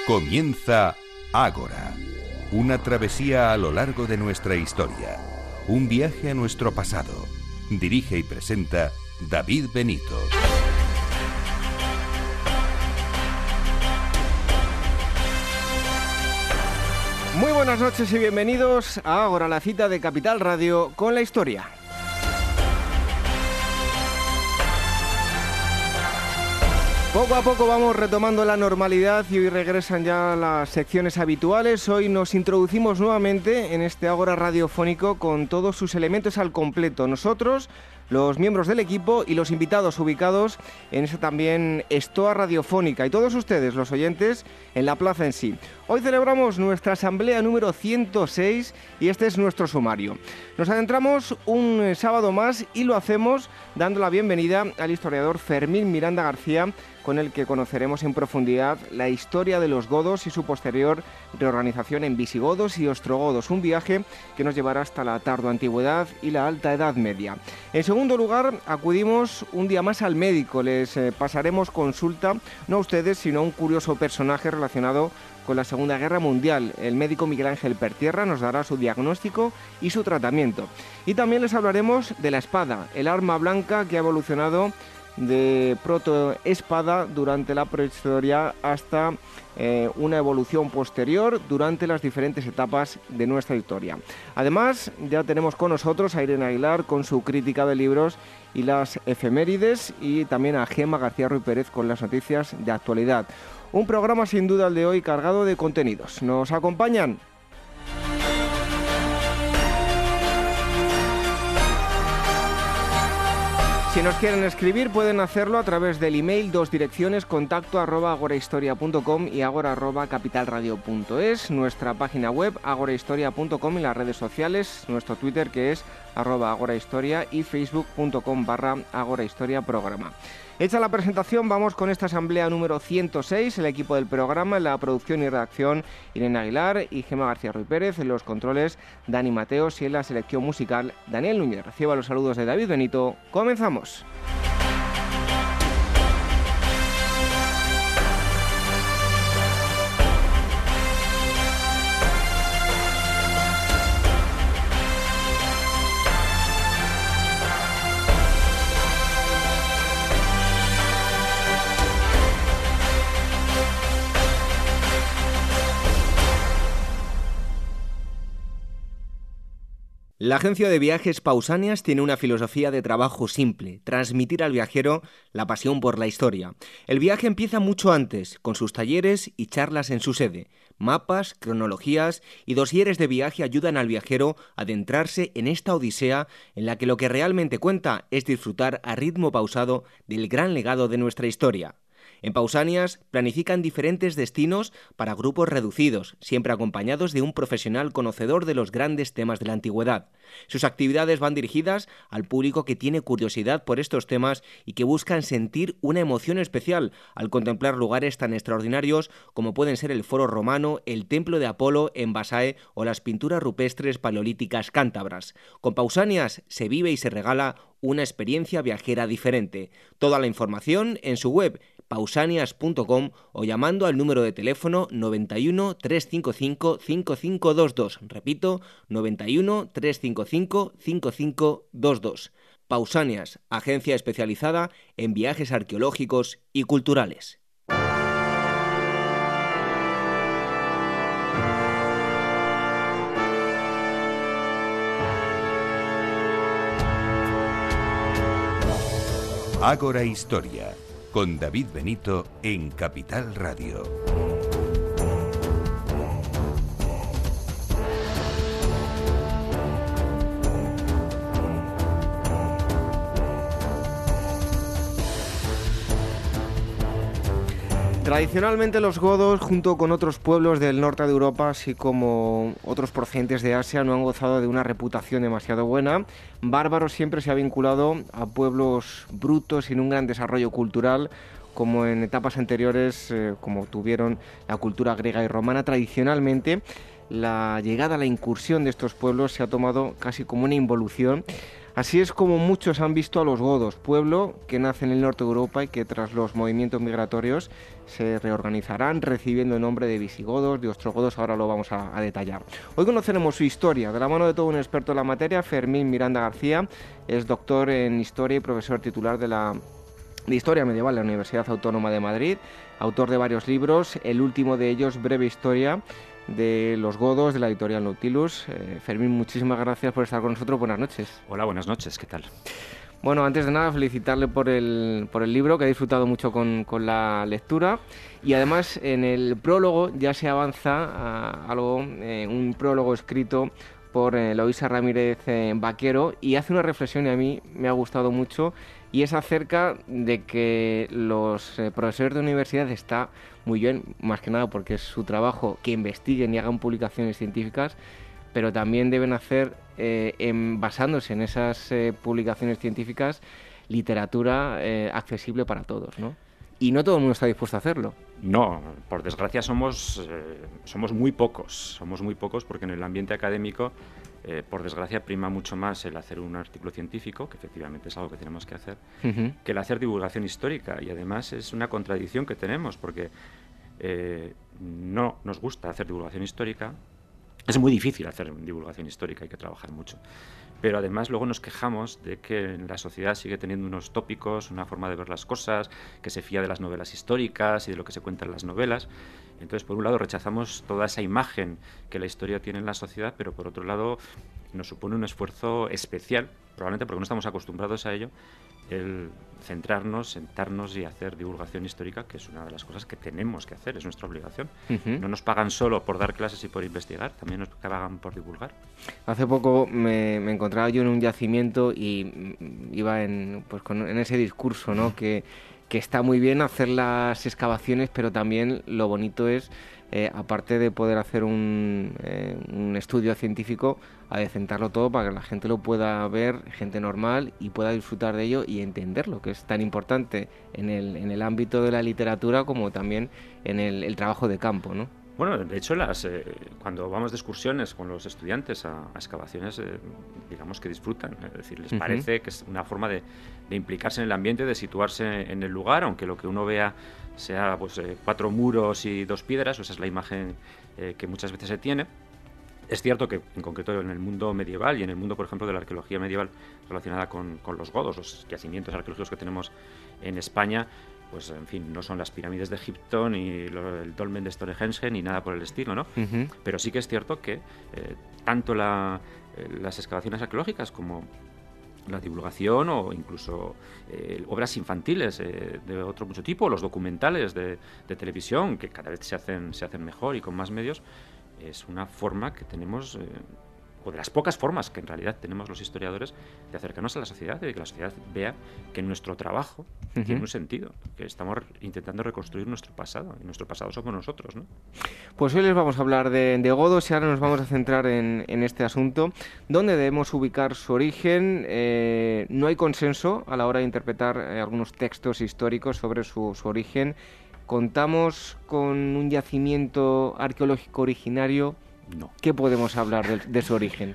Comienza Ágora, una travesía a lo largo de nuestra historia, un viaje a nuestro pasado. Dirige y presenta David Benito. Muy buenas noches y bienvenidos a Ágora, la cita de Capital Radio con la historia. Poco a poco vamos retomando la normalidad y hoy regresan ya las secciones habituales. Hoy nos introducimos nuevamente en este Ágora radiofónico con todos sus elementos al completo. Nosotros, los miembros del equipo y los invitados ubicados en esa también estoa radiofónica y todos ustedes, los oyentes, en la plaza en sí. Hoy celebramos nuestra asamblea número 106 y este es nuestro sumario. Nos adentramos un sábado más y lo hacemos dando la bienvenida al historiador Fermín Miranda García, con el que conoceremos en profundidad la historia de los godos y su posterior reorganización en visigodos y ostrogodos, un viaje que nos llevará hasta la tardoantigüedad y la alta edad media. En segundo lugar, acudimos un día más al médico, les pasaremos consulta, no a ustedes, sino a un curioso personaje relacionado con la Segunda Guerra Mundial. El médico Miguel Ángel Pertierra nos dará su diagnóstico y su tratamiento. Y también les hablaremos de la espada, el arma blanca que ha evolucionado de protoespada durante la prehistoria hasta una evolución posterior durante las diferentes etapas de nuestra historia. Además, ya tenemos con nosotros a Irene Aguilar con su crítica de libros y las efemérides, y también a Gemma García Ruiz Pérez con las noticias de actualidad. Un programa sin duda el de hoy cargado de contenidos. ¿Nos acompañan? Si nos quieren escribir pueden hacerlo a través del email, dos direcciones, contacto@agorahistoria.com y agora@capitalradio.es, nuestra página web agorahistoria.com y las redes sociales, nuestro Twitter que es @agorahistoria y facebook.com/agorahistoriaprograma. Hecha la presentación, vamos con esta asamblea número 106, el equipo del programa, en la producción y redacción Irene Aguilar y Gemma García Ruiz Pérez, en los controles Dani Mateos y en la selección musical Daniel Núñez. Reciba los saludos de David Benito. ¡Comenzamos! La agencia de viajes Pausanias tiene una filosofía de trabajo simple: transmitir al viajero la pasión por la historia. El viaje empieza mucho antes, con sus talleres y charlas en su sede. Mapas, cronologías y dosieres de viaje ayudan al viajero a adentrarse en esta odisea en la que lo que realmente cuenta es disfrutar a ritmo pausado del gran legado de nuestra historia. En Pausanias planifican diferentes destinos para grupos reducidos, siempre acompañados de un profesional conocedor de los grandes temas de la antigüedad. Sus actividades van dirigidas al público que tiene curiosidad por estos temas y que buscan sentir una emoción especial al contemplar lugares tan extraordinarios como pueden ser el Foro Romano, el Templo de Apolo en Basae o las pinturas rupestres paleolíticas cántabras. Con Pausanias se vive y se regala una experiencia viajera diferente. Toda la información en su web pausanias.com o llamando al número de teléfono 91 355 5522. Repito, 91 355 5522. Pausanias, agencia especializada en viajes arqueológicos y culturales. Ágora Historia, con David Benito en Capital Radio. Tradicionalmente los godos, junto con otros pueblos del norte de Europa, así como otros procedentes de Asia, no han gozado de una reputación demasiado buena. Bárbaro siempre se ha vinculado a pueblos brutos sin un gran desarrollo cultural, como en etapas anteriores, como tuvieron la cultura griega y romana. Tradicionalmente, la llegada, la incursión de estos pueblos se ha tomado casi como una involución Así es como muchos han visto a los godos, pueblo que nace en el norte de Europa y que tras los movimientos migratorios se reorganizarán recibiendo el nombre de visigodos, de ostrogodos, ahora lo vamos a detallar. Hoy conoceremos su historia de la mano de todo un experto en la materia, Fermín Miranda García, es doctor en Historia y profesor titular de Historia Medieval de la Universidad Autónoma de Madrid, autor de varios libros, el último de ellos, Breve Historia de los godos, de la editorial Nautilus. Fermín, muchísimas gracias por estar con nosotros. Buenas noches. Hola, buenas noches. ¿Qué tal? Bueno, antes de nada, felicitarle por el libro, que he disfrutado mucho con la lectura. Y además, en el prólogo ya se avanza un prólogo escrito por Eloísa Ramírez Vaquero, y hace una reflexión y a mí me ha gustado mucho, y es acerca de que los profesores de universidad está muy bien, más que nada porque es su trabajo, que investiguen y hagan publicaciones científicas, pero también deben hacer, basándose en esas publicaciones científicas, literatura accesible para todos, ¿no? Y no todo el mundo está dispuesto a hacerlo. No, por desgracia somos muy pocos porque en el ambiente académico, por desgracia, prima mucho más el hacer un artículo científico, que efectivamente es algo que tenemos que hacer, que el hacer divulgación histórica. Y además es una contradicción que tenemos, porque no nos gusta hacer divulgación histórica. Es muy difícil hacer divulgación histórica, hay que trabajar mucho. Pero además luego nos quejamos de que la sociedad sigue teniendo unos tópicos, una forma de ver las cosas, que se fía de las novelas históricas y de lo que se cuenta en las novelas. Entonces, por un lado, rechazamos toda esa imagen que la historia tiene en la sociedad, pero por otro lado, nos supone un esfuerzo especial, probablemente porque no estamos acostumbrados a ello, el centrarnos, sentarnos y hacer divulgación histórica, que es una de las cosas que tenemos que hacer, es nuestra obligación. No nos pagan solo por dar clases y por investigar, también nos pagan por divulgar. Hace poco me encontraba yo en un yacimiento y iba en ese discurso, ¿no? que está muy bien hacer las excavaciones, pero también lo bonito es, aparte de poder hacer un estudio científico, adecentarlo todo para que la gente lo pueda ver, gente normal, y pueda disfrutar de ello y entenderlo, que es tan importante en el ámbito de la literatura como también en el trabajo de campo, ¿no? Bueno, de hecho, cuando vamos de excursiones con los estudiantes a excavaciones, digamos que disfrutan. Es decir, les parece que es una forma de implicarse en el ambiente, de situarse en el lugar, aunque lo que uno vea sea 4 muros y 2 piedras, esa es la imagen que muchas veces se tiene. Es cierto que, en concreto, en el mundo medieval y en el mundo, por ejemplo, de la arqueología medieval relacionada con los godos, los yacimientos arqueológicos que tenemos en España, pues, en fin, no son las pirámides de Egipto, ni el dolmen de Stonehenge, ni nada por el estilo, ¿no? Pero sí que es cierto que tanto las excavaciones arqueológicas como la divulgación o incluso obras infantiles de otro mucho tipo, los documentales de televisión, que cada vez se hacen mejor y con más medios, es una forma que tenemos, o de las pocas formas que en realidad tenemos los historiadores de acercarnos a la sociedad y de que la sociedad vea que nuestro trabajo tiene un sentido, que estamos intentando reconstruir nuestro pasado, y nuestro pasado somos nosotros, ¿no? Pues hoy les vamos a hablar de godos y ahora nos vamos a centrar en este asunto, donde debemos ubicar su origen. No hay consenso a la hora de interpretar algunos textos históricos sobre su origen. ¿Contamos con un yacimiento arqueológico originario? No. ¿Qué podemos hablar de su origen?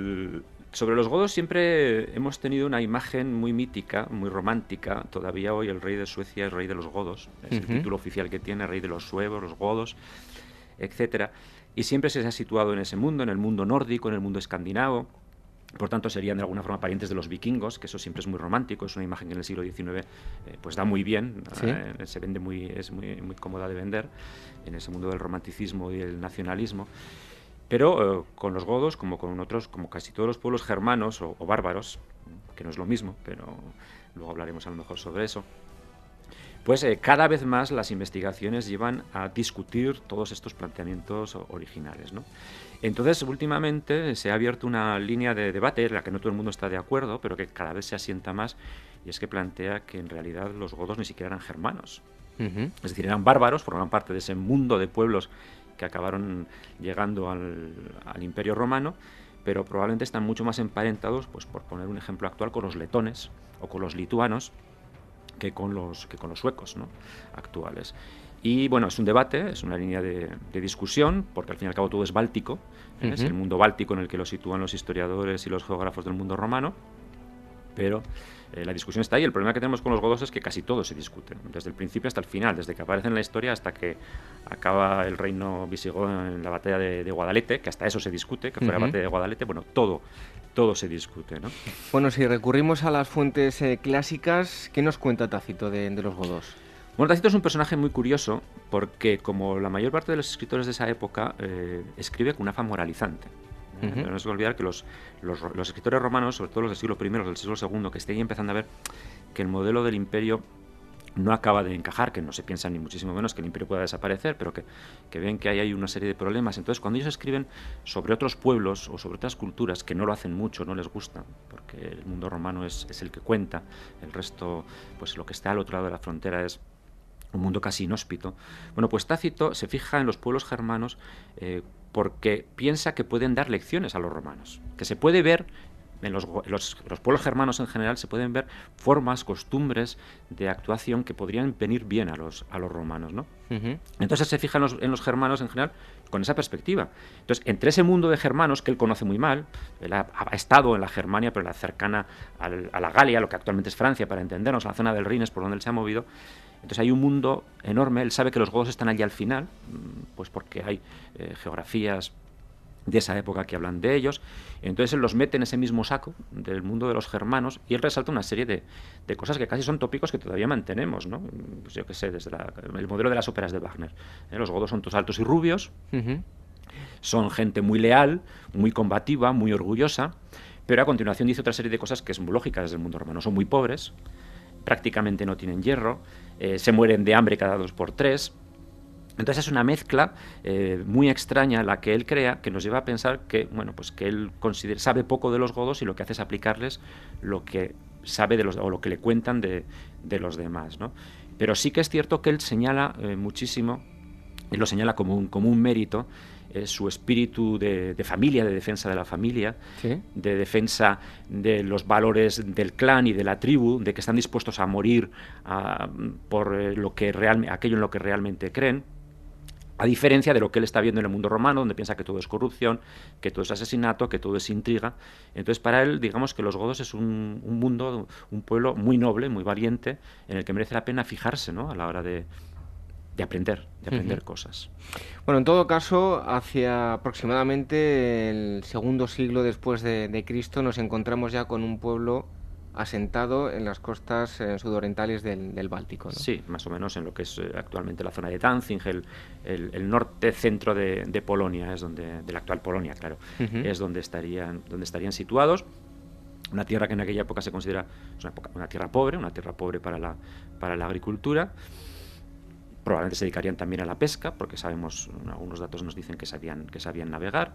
Sobre los godos siempre hemos tenido una imagen muy mítica, muy romántica. Todavía hoy el rey de Suecia es rey de los godos. Es el título oficial que tiene, rey de los suevos, los godos, etcétera. Y siempre se ha situado en ese mundo, en el mundo nórdico, en el mundo escandinavo. Por tanto, serían de alguna forma parientes de los vikingos, que eso siempre es muy romántico, es una imagen que en el siglo XIX pues da muy bien, ¿sí? Se vende es muy cómoda de vender en ese mundo del romanticismo y el nacionalismo. Pero con los godos, como con otros, como casi todos los pueblos germanos o bárbaros, que no es lo mismo, pero luego hablaremos a lo mejor sobre eso, pues cada vez más las investigaciones llevan a discutir todos estos planteamientos originales, ¿no? Entonces, últimamente se ha abierto una línea de debate en la que no todo el mundo está de acuerdo, pero que cada vez se asienta más, y es que plantea que en realidad los godos ni siquiera eran germanos. Es decir, eran bárbaros, formaban parte de ese mundo de pueblos que acabaron llegando al Imperio Romano, pero probablemente están mucho más emparentados, pues por poner un ejemplo actual, con los letones o con los lituanos que con los suecos, ¿no?, actuales. Y bueno, es un debate, es una línea de discusión, porque al fin y al cabo todo es báltico, es el mundo báltico en el que lo sitúan los historiadores y los geógrafos del mundo romano. Pero la discusión está ahí. El problema que tenemos con los godos es que casi todo se discute, desde el principio hasta el final, desde que aparecen en la historia hasta que acaba el reino visigodo en la batalla de Guadalete, que hasta eso se discute, que fue la batalla de Guadalete. Bueno, todo se discute, ¿no? Bueno, si recurrimos a las fuentes clásicas, ¿qué nos cuenta Tácito de los godos? Bueno, Tácito es un personaje muy curioso porque, como la mayor parte de los escritores de esa época, escribe con un afán moralizante. Pero no hay que olvidar que los escritores romanos, sobre todo los del siglo I, del siglo II, que estén empezando a ver que el modelo del imperio no acaba de encajar, que no se piensa ni muchísimo menos que el imperio pueda desaparecer, pero que ven que hay una serie de problemas. Entonces, cuando ellos escriben sobre otros pueblos o sobre otras culturas, que no lo hacen mucho, no les gusta, porque el mundo romano es el que cuenta, el resto, pues lo que está al otro lado de la frontera es un mundo casi inhóspito. Bueno, pues Tácito se fija en los pueblos germanos porque piensa que pueden dar lecciones a los romanos, que se puede ver en los pueblos germanos en general, se pueden ver formas, costumbres de actuación que podrían venir bien a los romanos, ¿no? Entonces se fija en los germanos en general con esa perspectiva. Entonces, entre ese mundo de germanos que él conoce muy mal, él ha estado en la Germania, pero en la cercana a la Galia, lo que actualmente es Francia, para entendernos, a la zona del Rin es por donde él se ha movido. Entonces hay un mundo enorme. Él sabe que los godos están allí al final, pues porque hay geografías de esa época que hablan de ellos. Entonces él los mete en ese mismo saco del mundo de los germanos y él resalta una serie de cosas que casi son tópicos que todavía mantenemos, ¿no? Pues yo qué sé, desde el modelo de las óperas de Wagner. Los godos son todos altos y rubios, son gente muy leal, muy combativa, muy orgullosa, pero a continuación dice otra serie de cosas que son lógicas desde el mundo romano. Son muy pobres, prácticamente no tienen hierro, se mueren de hambre cada 2 por 3. Entonces es una mezcla muy extraña la que él crea, que nos lleva a pensar que, bueno, pues que él sabe poco de los godos y lo que hace es aplicarles lo que sabe o lo que le cuentan de los demás, ¿no? Pero sí que es cierto que él señala muchísimo, y lo señala como un mérito, su espíritu de familia, de defensa de la familia, ¿sí?, de defensa de los valores del clan y de la tribu, de que están dispuestos a morir por aquello en lo que realmente creen, a diferencia de lo que él está viendo en el mundo romano, donde piensa que todo es corrupción, que todo es asesinato, que todo es intriga. Entonces, para él, digamos que los godos es un mundo, un pueblo muy noble, muy valiente, en el que merece la pena fijarse, ¿no?, a la hora de aprender cosas. Bueno, en todo caso, hacia aproximadamente el segundo siglo después de Cristo nos encontramos ya con un pueblo asentado en las costas sudorientales del Báltico, ¿no? Sí, más o menos en lo que es actualmente la zona de Danzig, el norte-centro de Polonia, es de la actual Polonia, claro, es donde estarían situados. Una tierra que en aquella época se considera una tierra pobre para la agricultura. Probablemente se dedicarían también a la pesca, porque algunos datos nos dicen que sabían navegar.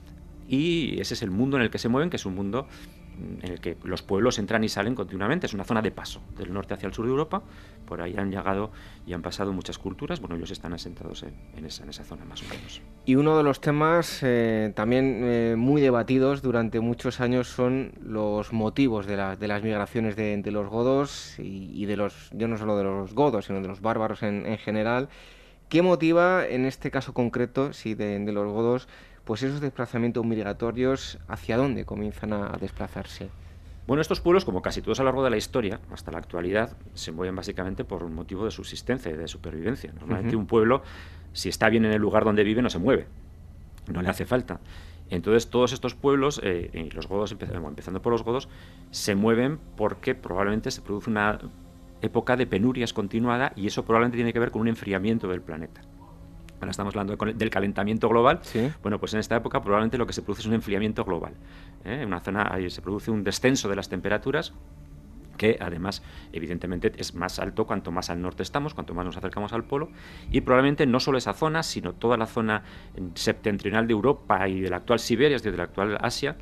Y ese es el mundo en el que se mueven, que es un mundo en el que los pueblos entran y salen continuamente. Es una zona de paso, del norte hacia el sur de Europa. Por ahí han llegado y han pasado muchas culturas. Bueno, ellos están asentados en esa zona, más o menos. Y uno de los temas también muy debatidos durante muchos años son los motivos de las migraciones de los godos y ya no solo de los godos, sino de los bárbaros en general. ¿Qué motiva, en este caso concreto, de los godos, pues esos desplazamientos migratorios? ¿Hacia dónde comienzan a desplazarse? Bueno, estos pueblos, como casi todos a lo largo de la historia, hasta la actualidad, se mueven básicamente por un motivo de subsistencia y de supervivencia. Normalmente un pueblo, si está bien en el lugar donde vive, no se mueve, no le hace falta. Entonces todos estos pueblos, y los godos, empezando por los godos, se mueven porque probablemente se produce una época de penurias continuada, y eso probablemente tiene que ver con un enfriamiento del planeta. Ahora estamos hablando del calentamiento global. ¿Sí? Bueno, pues en esta época probablemente lo que se produce es un enfriamiento global. En una zona ahí se produce un descenso de las temperaturas, que además evidentemente es más alto cuanto más al norte estamos, cuanto más nos acercamos al polo, y probablemente no solo esa zona, sino toda la zona septentrional de Europa y de la actual Siberia, es decir, de la actual Asia,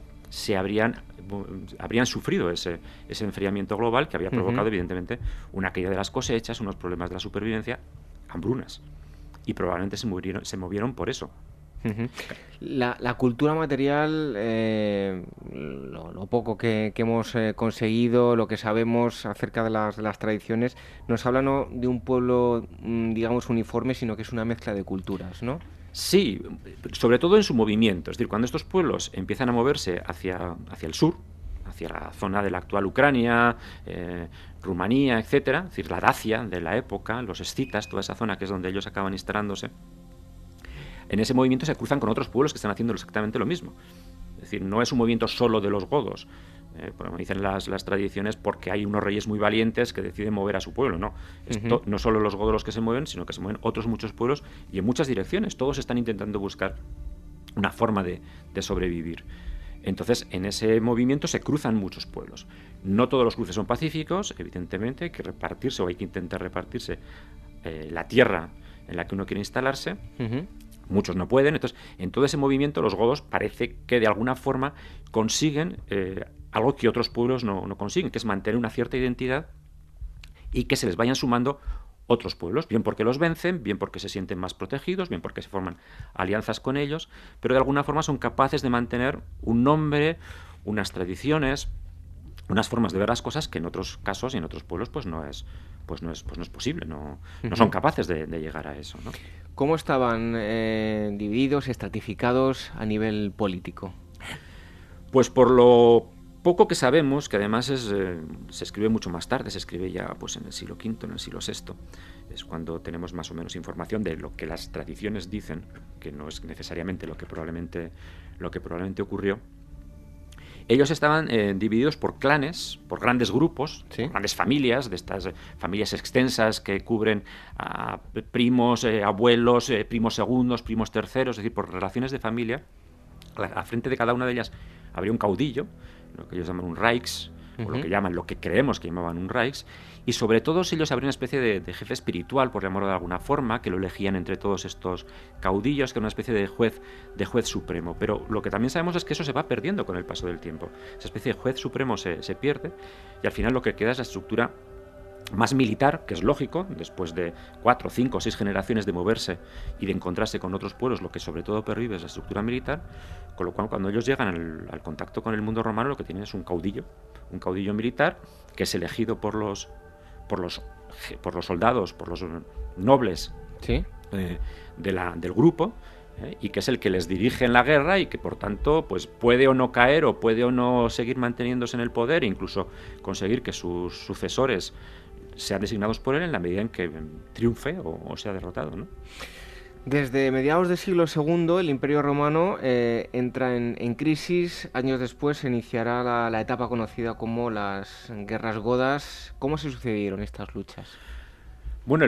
habrían sufrido ese enfriamiento global, que había provocado evidentemente una caída de las cosechas, unos problemas de la supervivencia, hambrunas, y probablemente se movieron por eso. La cultura material, lo poco que hemos conseguido, lo que sabemos acerca de las tradiciones, nos habla no de un pueblo, digamos, uniforme, sino que es una mezcla de culturas, ¿no? Sí, sobre todo en su movimiento. Es decir, cuando estos pueblos empiezan a moverse hacia el sur, hacia la zona de la actual Ucrania, Rumanía, etcétera, es decir, la Dacia de la época, los escitas, toda esa zona que es donde ellos acaban instalándose. En ese movimiento se cruzan con otros pueblos que están haciendo exactamente lo mismo. Es decir, no es un movimiento solo de los godos, como dicen las tradiciones, porque hay unos reyes muy valientes que deciden mover a su pueblo. No, no solo los godos los que se mueven, sino que se mueven otros muchos pueblos y en muchas direcciones. Todos están intentando buscar una forma de sobrevivir. Entonces, en ese movimiento se cruzan muchos pueblos. No todos los cruces son pacíficos, evidentemente, hay que repartirse o hay que intentar repartirse la tierra en la que uno quiere instalarse. Muchos no pueden. Entonces, en todo ese movimiento los godos parece que de alguna forma consiguen algo que otros pueblos no consiguen, que es mantener una cierta identidad y que se les vayan sumando otros pueblos, bien porque los vencen, bien porque se sienten más protegidos, bien porque se forman alianzas con ellos, pero de alguna forma son capaces de mantener un nombre, unas tradiciones, unas formas de ver las cosas que en otros casos y en otros pueblos pues no es posible, no son capaces de llegar a eso, ¿no? ¿Cómo estaban divididos, estratificados a nivel político? Pues por lo poco que sabemos, que además se escribe mucho más tarde, se escribe ya pues en el siglo V, en el siglo VI, es cuando tenemos más o menos información de lo que las tradiciones dicen, que no es necesariamente lo que probablemente ocurrió. Ellos estaban divididos por clanes, por grandes grupos, ¿sí? Grandes familias, de estas familias extensas que cubren a primos, abuelos, primos segundos, primos terceros, es decir, por relaciones de familia. A frente de cada una de ellas habría un caudillo, lo que ellos llaman un Reichs, o lo que creemos que llamaban un Reichs, y sobre todo ellos habría una especie de jefe espiritual, por llamarlo de alguna forma, que lo elegían entre todos estos caudillos, que era una especie de juez supremo. Pero lo que también sabemos es que eso se va perdiendo con el paso del tiempo. Esa especie de juez supremo se pierde, y al final lo que queda es la estructura más militar, que es lógico, después de 4, 5, 6 generaciones de moverse y de encontrarse con otros pueblos, lo que sobre todo pervive es la estructura militar, con lo cual cuando ellos llegan al contacto con el mundo romano lo que tienen es un caudillo militar que es elegido por los soldados, por los nobles, ¿sí? Del grupo, y que es el que les dirige en la guerra y que por tanto pues puede o no caer o puede o no seguir manteniéndose en el poder e incluso conseguir que sus sucesores sean designados por él en la medida en que triunfe o sea derrotado, ¿no? Desde mediados del siglo II el Imperio Romano entra en crisis. Años después se iniciará la etapa conocida como las Guerras Godas. ¿Cómo se sucedieron estas luchas? Bueno,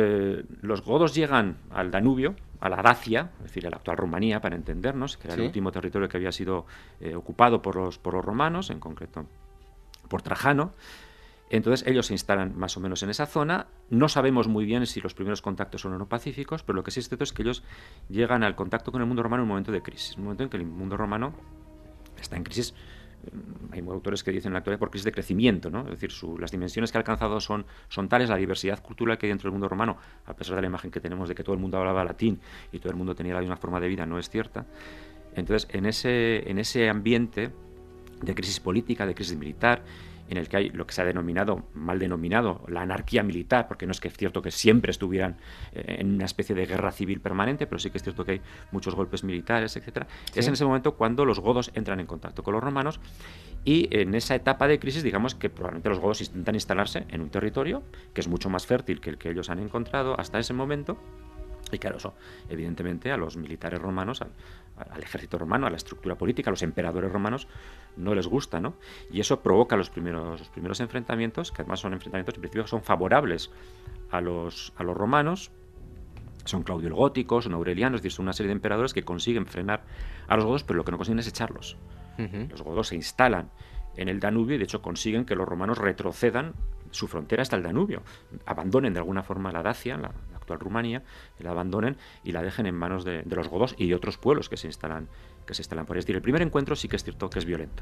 los godos llegan al Danubio, a la Dacia, es decir, a la actual Rumanía, para entendernos, que era, ¿sí?, el último territorio que había sido ocupado por los romanos, en concreto por Trajano. Entonces ellos se instalan más o menos en esa zona. No sabemos muy bien si los primeros contactos son o no pacíficos, pero lo que sí es cierto es que ellos llegan al contacto con el mundo romano en un momento de crisis, un momento en que el mundo romano está en crisis. Hay autores que dicen en la actualidad por crisis de crecimiento, ¿no? Es decir, las dimensiones que ha alcanzado son tales, la diversidad cultural que hay dentro del mundo romano, a pesar de la imagen que tenemos de que todo el mundo hablaba latín y todo el mundo tenía la misma forma de vida, no es cierta. Entonces, en ese ambiente de crisis política, de crisis militar, en el que hay lo que se ha mal denominado, la anarquía militar, porque no es que es cierto que siempre estuvieran en una especie de guerra civil permanente, pero sí que es cierto que hay muchos golpes militares, etcétera. ¿Sí? Es en ese momento cuando los godos entran en contacto con los romanos y en esa etapa de crisis, digamos que probablemente los godos intentan instalarse en un territorio que es mucho más fértil que el que ellos han encontrado hasta ese momento. Y claro, eso evidentemente a los militares romanos, al ejército romano, a la estructura política, a los emperadores romanos no les gusta, ¿no? Y eso provoca los primeros enfrentamientos, que además son enfrentamientos en principio que son favorables a los romanos. Son Claudio el Gótico, son Aureliano, es decir, son una serie de emperadores que consiguen frenar a los godos, pero lo que no consiguen es echarlos. Los godos se instalan en el Danubio y de hecho consiguen que los romanos retrocedan su frontera hasta el Danubio, abandonen de alguna forma la Dacia, la actual Rumanía, la abandonen y la dejen en manos de los godos y de otros pueblos que se instalan por ahí. Es decir, el primer encuentro sí que es cierto que es violento.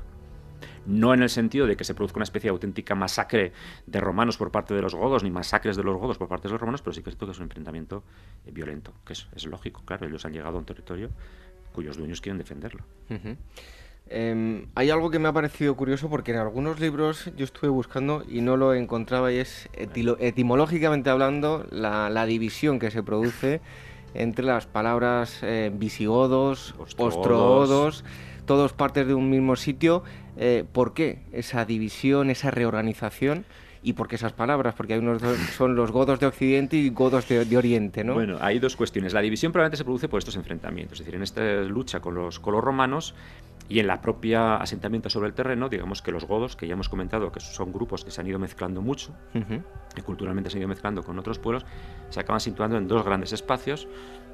No en el sentido de que se produzca una especie de auténtica masacre de romanos por parte de los godos, ni masacres de los godos por parte de los romanos, pero sí que es cierto que es un enfrentamiento violento, que es lógico, claro, ellos han llegado a un territorio cuyos dueños quieren defenderlo. Hay algo que me ha parecido curioso porque en algunos libros yo estuve buscando y no lo encontraba y es etimológicamente hablando la división que se produce entre las palabras visigodos, ostrogodos, todos partes de un mismo sitio. ¿Por qué esa división, esa reorganización? ¿Y por qué esas palabras? Porque hay unos son los godos de Occidente y godos de Oriente, ¿no? Bueno, hay dos cuestiones. La división probablemente se produce por estos enfrentamientos. Es decir, en esta lucha con los romanos y en la propia asentamiento sobre el terreno, digamos que los godos, que ya hemos comentado que son grupos que se han ido mezclando mucho, y culturalmente se han ido mezclando con otros pueblos, se acaban situando en dos grandes espacios.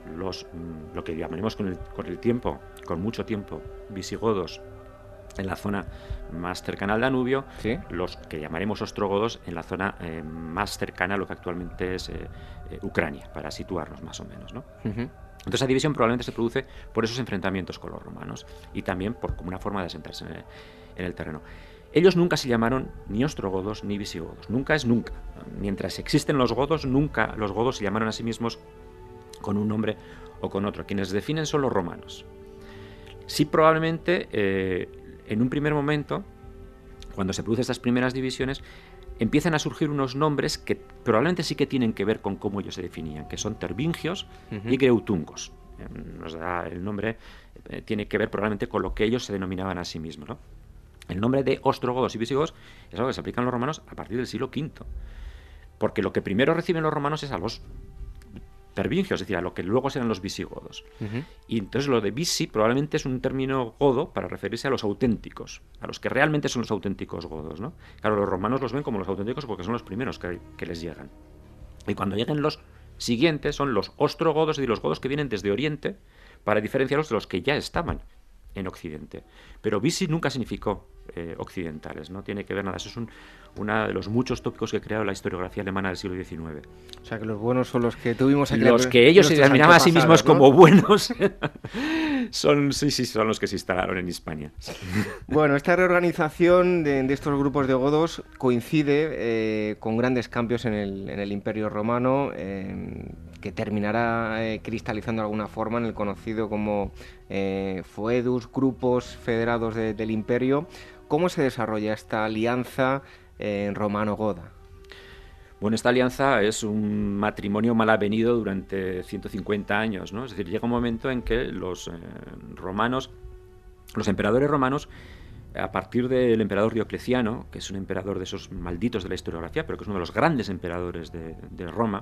Lo que llamaremos con el tiempo, con mucho tiempo, visigodos en la zona más cercana al Danubio, ¿sí? Los que llamaremos ostrogodos en la zona más cercana a lo que actualmente es Ucrania, para situarnos más o menos, ¿no? Entonces esa división probablemente se produce por esos enfrentamientos con los romanos y también como una forma de asentarse en el terreno. Ellos nunca se llamaron ni ostrogodos ni visigodos, nunca es nunca. Mientras existen los godos, nunca los godos se llamaron a sí mismos con un nombre o con otro. Quienes definen son los romanos. Sí, probablemente en un primer momento, cuando se producen estas primeras divisiones, empiezan a surgir unos nombres que probablemente sí que tienen que ver con cómo ellos se definían, que son tervingios y greutungos. Nos da el nombre, tiene que ver probablemente con lo que ellos se denominaban a sí mismos, ¿no? El nombre de ostrogodos y visigodos es algo que se aplica en los romanos a partir del siglo V, porque lo que primero reciben los romanos es a los tervingios, es decir, a lo que luego serán los visigodos. Y entonces lo de visi probablemente es un término godo para referirse a los auténticos, a los que realmente son los auténticos godos, ¿no? Claro, los romanos los ven como los auténticos porque son los primeros que les llegan. Y cuando lleguen los siguientes son los ostrogodos, y los godos que vienen desde Oriente, para diferenciarlos de los que ya estaban en Occidente. Pero visi nunca significó occidentales, no tiene que ver nada. Eso es uno de los muchos tópicos que ha creado la historiografía alemana del siglo XIX. O sea, que los buenos son los que tuvimos aquí. Los que ellos se denominaban a sí mismos, ¿no?, como buenos son los que se instalaron en Hispania. Bueno, esta reorganización de estos grupos de godos coincide con grandes cambios en el Imperio Romano, que terminará cristalizando de alguna forma en el conocido como foedus, grupos federados del Imperio. ¿Cómo se desarrolla esta alianza romano-goda? Bueno, esta alianza es un matrimonio mal avenido durante 150 años, ¿no? Es decir, llega un momento en que los romanos, los emperadores romanos, a partir del emperador Diocleciano, que es un emperador de esos malditos de la historiografía, pero que es uno de los grandes emperadores de Roma,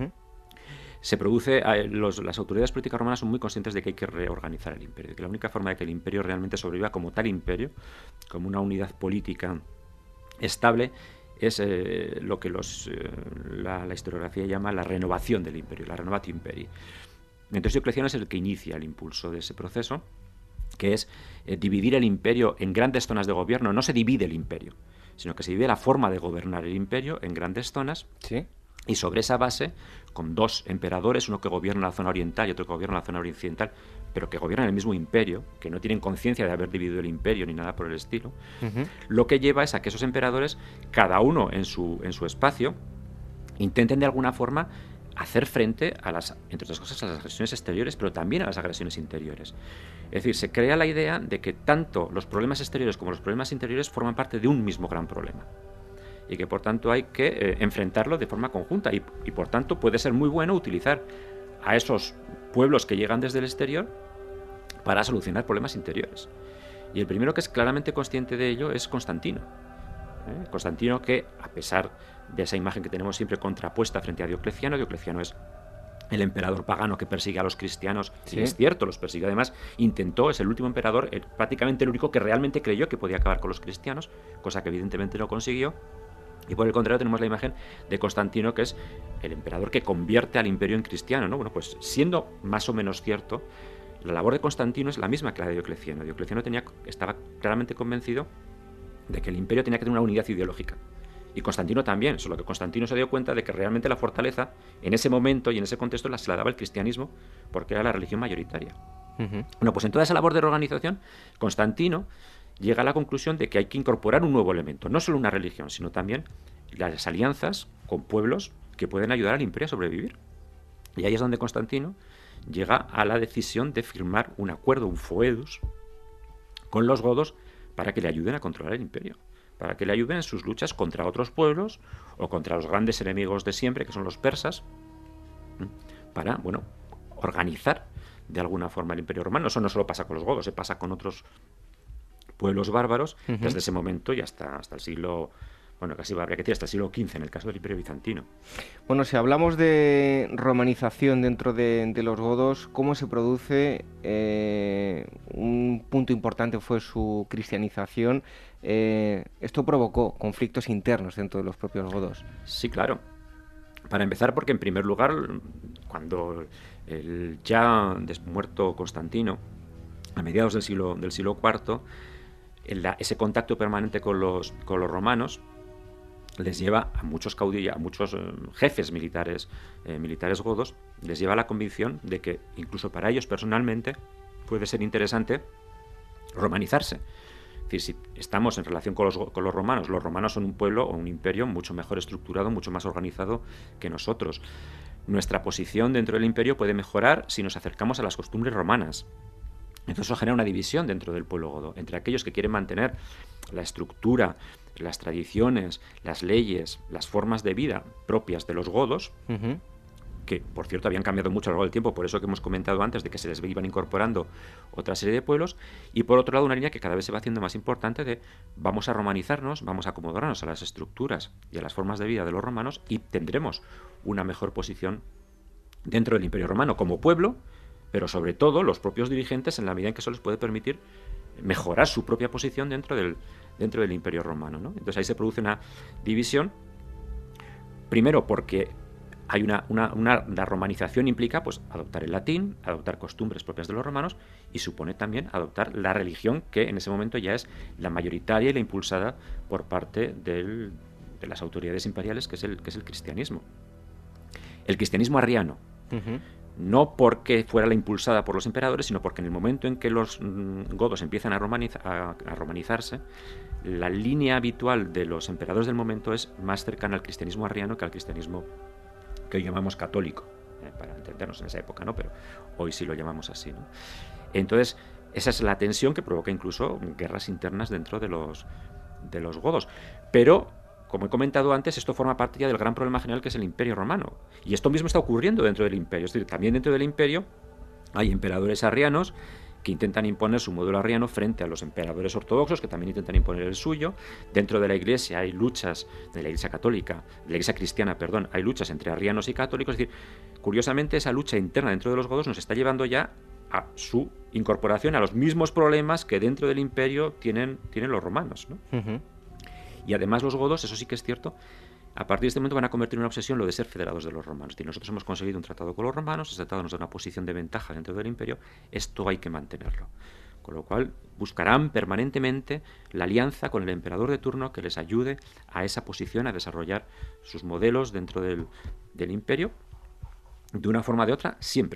se produce, las autoridades políticas romanas son muy conscientes de que hay que reorganizar el imperio, de que la única forma de que el imperio realmente sobreviva como tal imperio, como una unidad política estable, es lo que la historiografía llama la renovación del imperio, la renovatio imperii. Entonces Diocleciano es el que inicia el impulso de ese proceso, que es dividir el imperio en grandes zonas de gobierno. No se divide el imperio, sino que se divide la forma de gobernar el imperio en grandes zonas. ¿Sí? Y sobre esa base, con dos emperadores, uno que gobierna la zona oriental y otro que gobierna la zona occidental, pero que gobiernan el mismo imperio, que no tienen conciencia de haber dividido el imperio ni nada por el estilo, lo que lleva es a que esos emperadores, cada uno en su espacio, intenten de alguna forma hacer frente a entre otras cosas, a las agresiones exteriores, pero también a las agresiones interiores. Es decir, se crea la idea de que tanto los problemas exteriores como los problemas interiores forman parte de un mismo gran problema, y que por tanto hay que enfrentarlo de forma conjunta, y por tanto puede ser muy bueno utilizar a esos pueblos que llegan desde el exterior para solucionar problemas interiores. Y el primero que es claramente consciente de ello es Constantino. Constantino, que a pesar de esa imagen que tenemos siempre contrapuesta frente a Diocleciano, Diocleciano es el emperador pagano que persigue a los cristianos. ¿Sí? Y es cierto, los persigue. Además, es el último emperador, prácticamente el único que realmente creyó que podía acabar con los cristianos, cosa que evidentemente no consiguió. Y por el contrario tenemos la imagen de Constantino, que es el emperador que convierte al imperio en cristiano, ¿no? Bueno, pues siendo más o menos cierto, la labor de Constantino es la misma que la de Diocleciano. Diocleciano estaba claramente convencido de que el imperio tenía que tener una unidad ideológica. Y Constantino también, solo que Constantino se dio cuenta de que realmente la fortaleza, en ese momento y en ese contexto, se la daba el cristianismo, porque era la religión mayoritaria. Bueno, pues en toda esa labor de reorganización, Constantino llega a la conclusión de que hay que incorporar un nuevo elemento, no solo una religión, sino también las alianzas con pueblos que pueden ayudar al imperio a sobrevivir. Y ahí es donde Constantino llega a la decisión de firmar un acuerdo, un foedus, con los godos para que le ayuden a controlar el imperio, para que le ayuden en sus luchas contra otros pueblos o contra los grandes enemigos de siempre, que son los persas, para, organizar de alguna forma el imperio romano. Eso no solo pasa con los godos, pasa con otros pueblos bárbaros, desde ese momento y hasta el siglo... Bueno, casi habría que decir hasta el siglo XV, en el caso del Imperio Bizantino. Bueno, si hablamos de romanización dentro de los godos, ¿cómo se produce? Un punto importante fue su cristianización. Esto provocó conflictos internos dentro de los propios godos. Sí, claro. Para empezar, porque en primer lugar, cuando el ya muerto Constantino, a mediados del siglo IV, ese contacto permanente con los romanos les lleva a muchos caudillos, a muchos jefes militares godos, les lleva a la convicción de que incluso para ellos personalmente puede ser interesante romanizarse. Es decir, si estamos en relación con los romanos son un pueblo o un imperio mucho mejor estructurado, mucho más organizado que nosotros. Nuestra posición dentro del imperio puede mejorar si nos acercamos a las costumbres romanas. Entonces eso genera una división dentro del pueblo godo, entre aquellos que quieren mantener la estructura, las tradiciones, las leyes, las formas de vida propias de los godos, que por cierto habían cambiado mucho a lo largo del tiempo, por eso que hemos comentado antes de que se les iban incorporando otra serie de pueblos, y por otro lado una línea que cada vez se va haciendo más importante de vamos a romanizarnos, vamos a acomodarnos a las estructuras y a las formas de vida de los romanos y tendremos una mejor posición dentro del Imperio Romano como pueblo, pero sobre todo los propios dirigentes en la medida en que eso les puede permitir mejorar su propia posición dentro del Imperio Romano, ¿no? Entonces ahí se produce una división, primero porque hay la romanización implica pues adoptar el latín, adoptar costumbres propias de los romanos y supone también adoptar la religión que en ese momento ya es la mayoritaria y la impulsada por parte de las autoridades imperiales, que es el cristianismo. El cristianismo arriano. No porque fuera la impulsada por los emperadores, sino porque en el momento en que los godos empiezan a romanizarse, la línea habitual de los emperadores del momento es más cercana al cristianismo arriano que al cristianismo que hoy llamamos católico, para entendernos en esa época, ¿no? Pero hoy sí lo llamamos así, ¿no? Entonces, esa es la tensión que provoca incluso guerras internas dentro de los godos. Pero, como he comentado antes, esto forma parte ya del gran problema general que es el Imperio Romano. Y esto mismo está ocurriendo dentro del Imperio. Es decir, también dentro del Imperio hay emperadores arrianos que intentan imponer su modelo arriano frente a los emperadores ortodoxos, que también intentan imponer el suyo. Dentro de la Iglesia hay luchas, de la Iglesia católica, de la Iglesia cristiana, perdón, hay luchas entre arrianos y católicos. Es decir, curiosamente esa lucha interna dentro de los godos nos está llevando ya a su incorporación a los mismos problemas que dentro del Imperio tienen los romanos, ¿no? Y además los godos, eso sí que es cierto, a partir de este momento van a convertir en una obsesión lo de ser federados de los romanos. Y nosotros hemos conseguido un tratado con los romanos, ese tratado nos da una posición de ventaja dentro del imperio, esto hay que mantenerlo. Con lo cual buscarán permanentemente la alianza con el emperador de turno que les ayude a esa posición, a desarrollar sus modelos dentro del imperio, de una forma o de otra, siempre.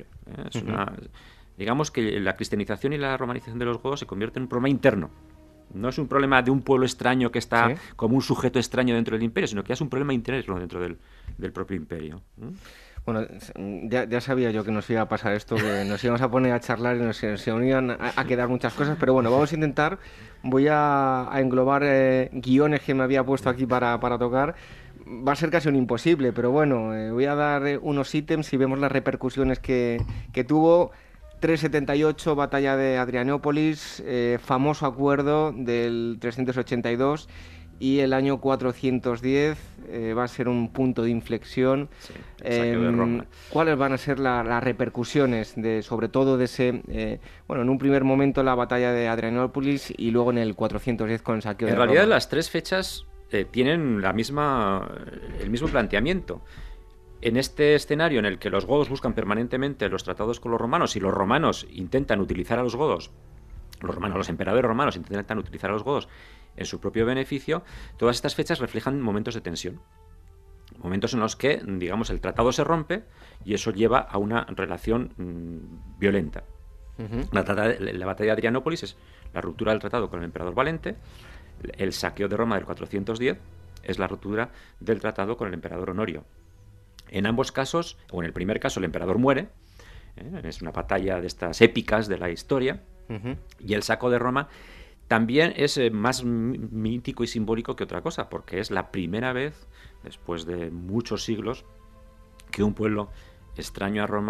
Digamos que la cristianización y la romanización de los godos se convierte en un problema interno. No es un problema de un pueblo extraño que está como un sujeto extraño dentro del imperio, sino que es un problema interno dentro del propio imperio. Bueno, ya sabía yo que nos iba a pasar esto, que nos íbamos a poner a charlar y se unían a quedar muchas cosas, pero bueno, vamos a intentar. Voy a englobar guiones que me había puesto aquí para tocar. Va a ser casi un imposible, pero bueno, voy a dar unos ítems y vemos las repercusiones que tuvo. 378, batalla de Adrianópolis, famoso acuerdo del 382, y el año 410 va a ser un punto de inflexión. Sí, el saqueo de Roma. ¿Cuáles van a ser las repercusiones sobre todo de ese, en un primer momento la batalla de Adrianópolis y luego en el 410 con el saqueo de Roma? En realidad las tres fechas tienen el mismo planteamiento. En este escenario en el que los godos buscan permanentemente los tratados con los romanos y los romanos intentan utilizar a los godos, los emperadores romanos intentan utilizar a los godos en su propio beneficio, todas estas fechas reflejan momentos de tensión. Momentos en los que, digamos, el tratado se rompe y eso lleva a una relación violenta. La batalla de Adrianópolis es la ruptura del tratado con el emperador Valente, el saqueo de Roma del 410 es la ruptura del tratado con el emperador Honorio. En ambos casos, o en el primer caso, el emperador muere, es una batalla de estas épicas de la historia, y el saco de Roma también es más mítico y simbólico que otra cosa, porque es la primera vez, después de muchos siglos, que un pueblo extraño a Roma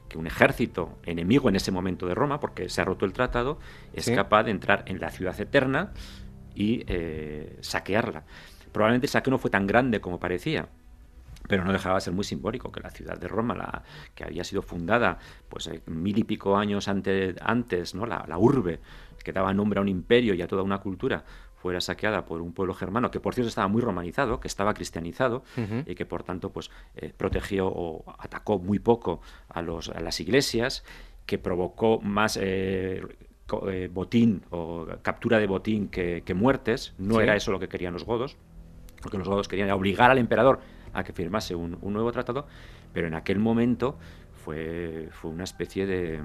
que un ejército enemigo en ese momento de Roma, porque se ha roto el tratado, es capaz de entrar en la ciudad eterna y saquearla. Probablemente el saqueo no fue tan grande como parecía, pero no dejaba de ser muy simbólico que la ciudad de Roma, que había sido fundada pues 1000 y pico años antes, ¿no? La urbe, que daba nombre a un imperio y a toda una cultura, fuera saqueada por un pueblo germano que por cierto estaba muy romanizado, que estaba cristianizado, y que por tanto pues protegió o atacó muy poco a las iglesias, que provocó más botín o captura de botín que muertes. No era eso lo que querían los godos. Lo que los godos querían era obligar al emperador a que firmase un nuevo tratado, pero en aquel momento fue una especie de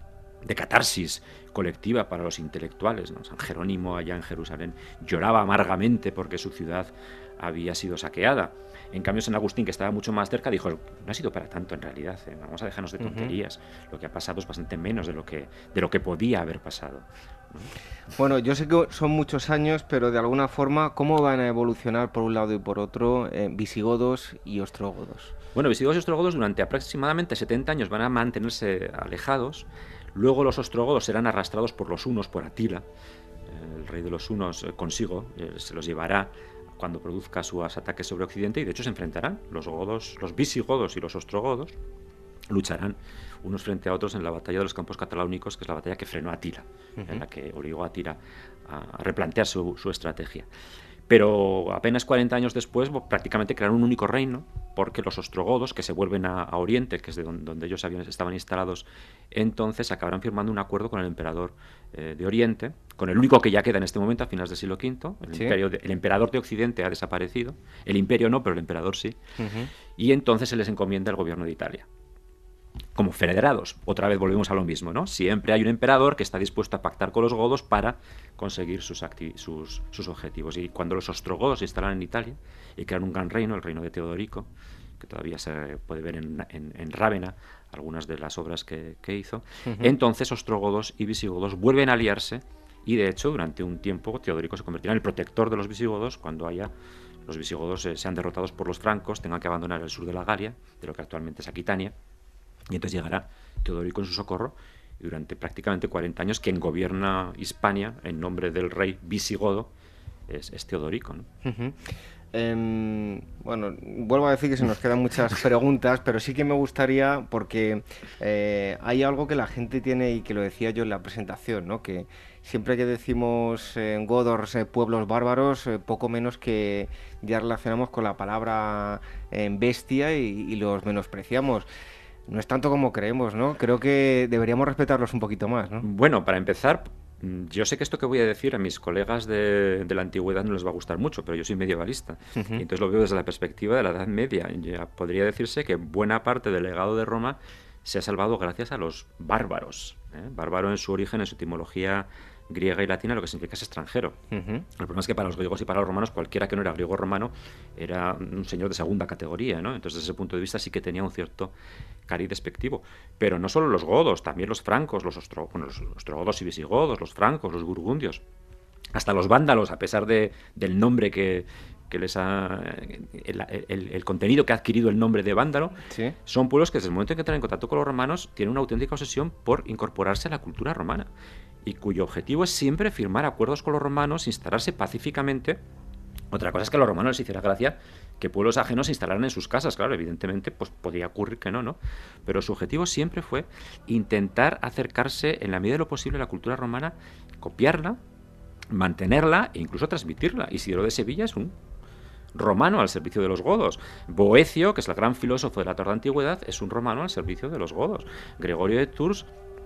catarsis colectiva para los intelectuales, ¿no? San Jerónimo allá en Jerusalén lloraba amargamente porque su ciudad había sido saqueada. En cambio, San Agustín, que estaba mucho más cerca, dijo: no ha sido para tanto en realidad, vamos a dejarnos de tonterías. Lo que ha pasado es bastante menos de lo que podía haber pasado, ¿no? Bueno, yo sé que son muchos años, pero de alguna forma, ¿cómo van a evolucionar por un lado y por otro visigodos y ostrogodos? Bueno, visigodos y ostrogodos durante aproximadamente 70 años van a mantenerse alejados. Luego los ostrogodos serán arrastrados por los hunos, por Atila. El rey de los hunos consigo se los llevará cuando produzca sus ataques sobre Occidente, y de hecho se enfrentarán. Los visigodos y los ostrogodos lucharán unos frente a otros en la batalla de los Campos Cataláunicos, que es la batalla que frenó a Atila, en la que obligó a Atila a replantear su estrategia. Pero apenas 40 años después prácticamente crearon un único reino, porque los ostrogodos, que se vuelven a Oriente, que es de donde ellos estaban instalados entonces, acabarán firmando un acuerdo con el emperador de Oriente, con el único que ya queda en este momento a finales del siglo V. El emperador de Occidente ha desaparecido, el imperio no, pero el emperador sí, y entonces se les encomienda el gobierno de Italia. Como federados, otra vez volvemos a lo mismo, ¿no? Siempre hay un emperador que está dispuesto a pactar con los godos para conseguir sus objetivos. Y cuando los ostrogodos se instalan en Italia y crean un gran reino, el reino de Teodorico, que todavía se puede ver en Rávena algunas de las obras que hizo, entonces ostrogodos y visigodos vuelven a aliarse, y de hecho durante un tiempo Teodorico se convertirá en el protector de los visigodos cuando los visigodos sean derrotados por los francos, tengan que abandonar el sur de la Galia, de lo que actualmente es Aquitania. Y entonces llegará Teodorico en su socorro, y durante prácticamente 40 años quien gobierna Hispania en nombre del rey visigodo es Teodorico, ¿no? Bueno, vuelvo a decir que se nos quedan muchas preguntas, pero sí que me gustaría, porque hay algo que la gente tiene, y que lo decía yo en la presentación, ¿no? Que siempre que decimos godos, pueblos bárbaros, poco menos que ya relacionamos con la palabra bestia y los menospreciamos. No es tanto como creemos, ¿no? Creo que deberíamos respetarlos un poquito más, ¿no? Bueno, para empezar, yo sé que esto que voy a decir a mis colegas de la antigüedad no les va a gustar mucho, pero yo soy medievalista, y entonces lo veo desde la perspectiva de la Edad Media. Ya podría decirse que buena parte del legado de Roma se ha salvado gracias a los bárbaros. Bárbaro en su origen, en su etimología griega y latina, lo que significa es extranjero. El problema es que para los griegos y para los romanos, cualquiera que no era griego o romano era un señor de segunda categoría, ¿no? Entonces, desde ese punto de vista sí que tenía un cierto cariz despectivo. Pero no solo los godos, también los francos, los ostrogodos y visigodos, los francos, los burgundios, hasta los vándalos, a pesar del nombre que les ha... el contenido que ha adquirido el nombre de vándalo, ¿sí? Son pueblos que desde el momento en que entran en contacto con los romanos tienen una auténtica obsesión por incorporarse a la cultura romana, y cuyo objetivo es siempre firmar acuerdos con los romanos, instalarse pacíficamente. Otra cosa es que a los romanos les hiciera gracia que pueblos ajenos se instalaran en sus casas. Claro, evidentemente, pues podía ocurrir que no, pero su objetivo siempre fue intentar acercarse en la medida de lo posible a la cultura romana, copiarla, mantenerla e incluso transmitirla. Isidoro de Sevilla es un romano al servicio de los godos. Boecio, que es el gran filósofo de la tarda antigüedad, es un romano al servicio de los godos. Gregorio de Tours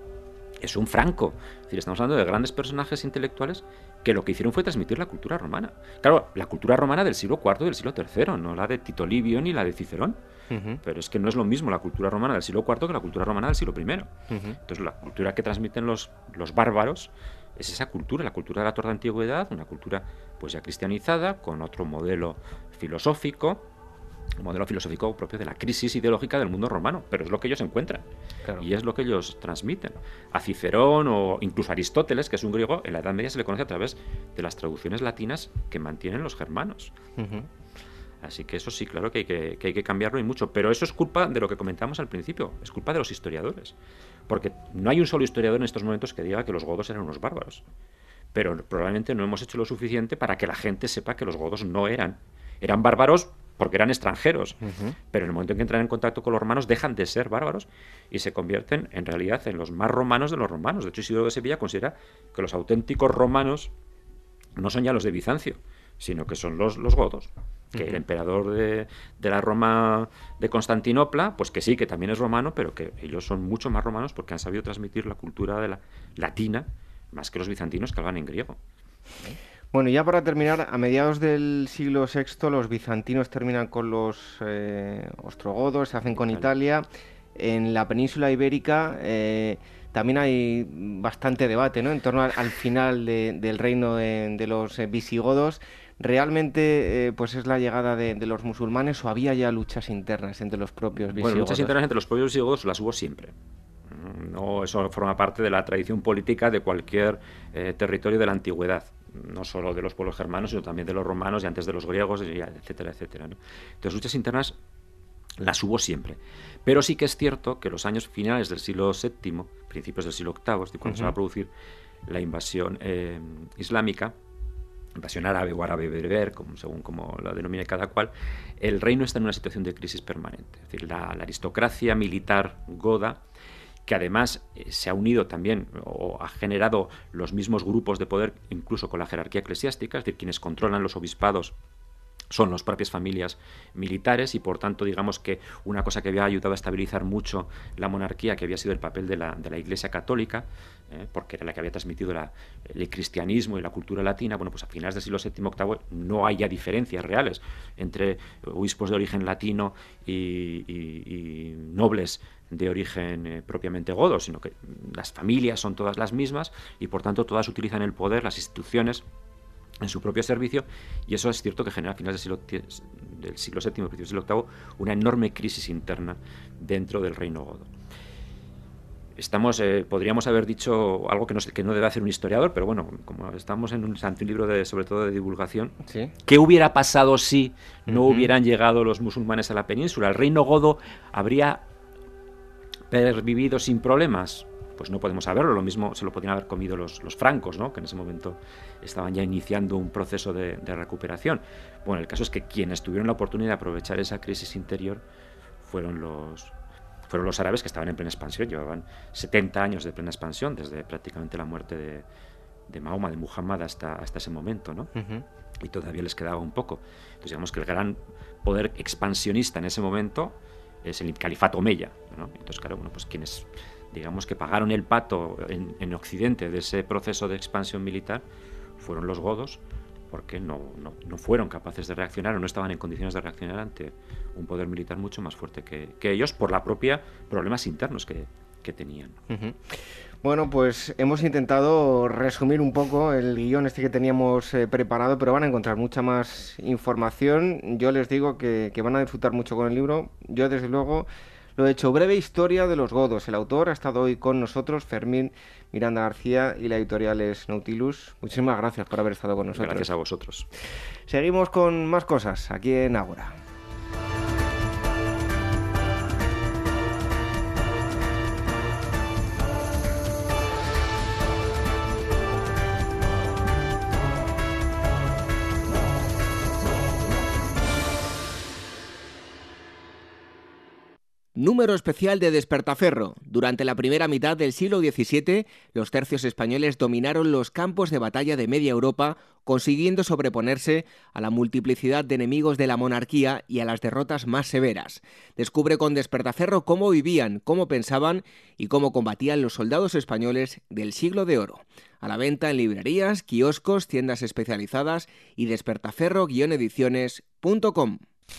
es un franco. Es decir, estamos hablando de grandes personajes intelectuales que lo que hicieron fue transmitir la cultura romana. Claro, la cultura romana del siglo IV y del siglo III, no la de Tito Livio ni la de Cicerón. Pero es que no es lo mismo la cultura romana del siglo IV que la cultura romana del siglo I. Entonces, la cultura que transmiten los bárbaros es esa cultura, la cultura de la tarda antigüedad, una cultura pues ya cristianizada, con otro modelo filosófico, un modelo filosófico propio de la crisis ideológica del mundo romano, pero es lo que ellos encuentran, claro, y es lo que ellos transmiten. A Cicerón o incluso a Aristóteles, que es un griego, en la Edad Media se le conoce a través de las traducciones latinas que mantienen los germanos. Así que eso sí, claro que hay que cambiarlo y mucho. Pero eso es culpa de lo que comentamos al principio, es culpa de los historiadores. Porque no hay un solo historiador en estos momentos que diga que los godos eran unos bárbaros. Pero probablemente no hemos hecho lo suficiente para que la gente sepa que los godos no eran bárbaros porque eran extranjeros. Pero en el momento en que entran en contacto con los romanos dejan de ser bárbaros y se convierten en realidad en los más romanos de los romanos. De hecho, Isidoro de Sevilla considera que los auténticos romanos no son ya los de Bizancio, sino que son los godos. Que el emperador de la Roma de Constantinopla, pues que sí, que también es romano, pero que ellos son mucho más romanos porque han sabido transmitir la cultura de la latina más que los bizantinos que hablan en griego. Bueno, ya para terminar, a mediados del siglo VI los bizantinos terminan con los ostrogodos, se hacen con Italia. En la península ibérica también hay bastante debate, ¿no?, en torno al final del reino de los visigodos. ¿Realmente pues es la llegada de los musulmanes o había ya luchas internas entre los propios visigodos? Bueno, luchas internas entre los propios visigodos las hubo siempre. No, eso forma parte de la tradición política de cualquier territorio de la antigüedad, no solo de los pueblos germanos, sino también de los romanos y antes de los griegos, etcétera, etcétera, ¿no? Entonces, luchas internas las hubo siempre. Pero sí que es cierto que los años finales del siglo VII, principios del siglo VIII, cuando se va a producir la invasión islámica, invasión árabe o árabe berber, según como la denomine cada cual, el reino está en una situación de crisis permanente. Es decir, la aristocracia militar goda, que además se ha unido también o ha generado los mismos grupos de poder, incluso con la jerarquía eclesiástica, es decir, quienes controlan los obispados son las propias familias militares y, por tanto, digamos que una cosa que había ayudado a estabilizar mucho la monarquía, que había sido el papel de la Iglesia católica, porque era la que había transmitido el cristianismo y la cultura latina, bueno, pues a finales del siglo VII, VIII no haya diferencias reales entre obispos de origen latino y nobles de origen propiamente godo, sino que las familias son todas las mismas y, por tanto, todas utilizan el poder, las instituciones, en su propio servicio, y eso es cierto que genera a finales del siglo VII, principios del siglo VIII, una enorme crisis interna dentro del reino godo. Podríamos haber dicho algo que no debe hacer un historiador, pero bueno, como estamos ante un libro sobre todo de divulgación, ¿sí? ¿Qué hubiera pasado si no hubieran llegado los musulmanes a la península? ¿El reino godo habría pervivido sin problemas? Pues no podemos saberlo. Lo mismo se lo podrían haber comido los francos, ¿no?, que en ese momento estaban ya iniciando un proceso de recuperación. Bueno, el caso es que quienes tuvieron la oportunidad de aprovechar esa crisis interior fueron los árabes, que estaban en plena expansión. Llevaban 70 años de plena expansión, desde prácticamente la muerte de Mahoma, de Muhammad, hasta ese momento, ¿no? Y todavía les quedaba un poco. Entonces, digamos que el gran poder expansionista en ese momento es el califato omeya, ¿no? Entonces, claro, bueno, pues quienes, digamos, que pagaron el pato en Occidente de ese proceso de expansión militar fueron los godos, porque no fueron capaces de reaccionar o no estaban en condiciones de reaccionar ante un poder militar mucho más fuerte que ellos, por la propia problemas internos que tenían. Bueno, pues hemos intentado resumir un poco el guión que teníamos preparado, pero van a encontrar mucha más información. Yo les digo que van a disfrutar mucho con el libro. Yo, desde luego, lo he hecho. Breve historia de los godos. El autor ha estado hoy con nosotros, Fermín Miranda García, y la editorial es Nautilus. Muchísimas gracias por haber estado con nosotros. Gracias a vosotros. Seguimos con más cosas aquí en Ágora. Número especial de Despertaferro. Durante la primera mitad del siglo XVII, los tercios españoles dominaron los campos de batalla de media Europa, consiguiendo sobreponerse a la multiplicidad de enemigos de la monarquía y a las derrotas más severas. Descubre con Despertaferro cómo vivían, cómo pensaban y cómo combatían los soldados españoles del Siglo de Oro. A la venta en librerías, kioscos, tiendas especializadas y despertaferro-ediciones.com.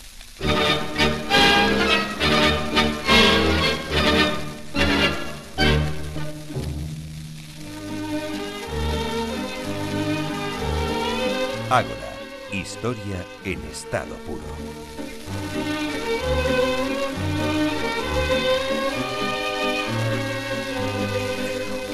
Ágora, historia en estado puro.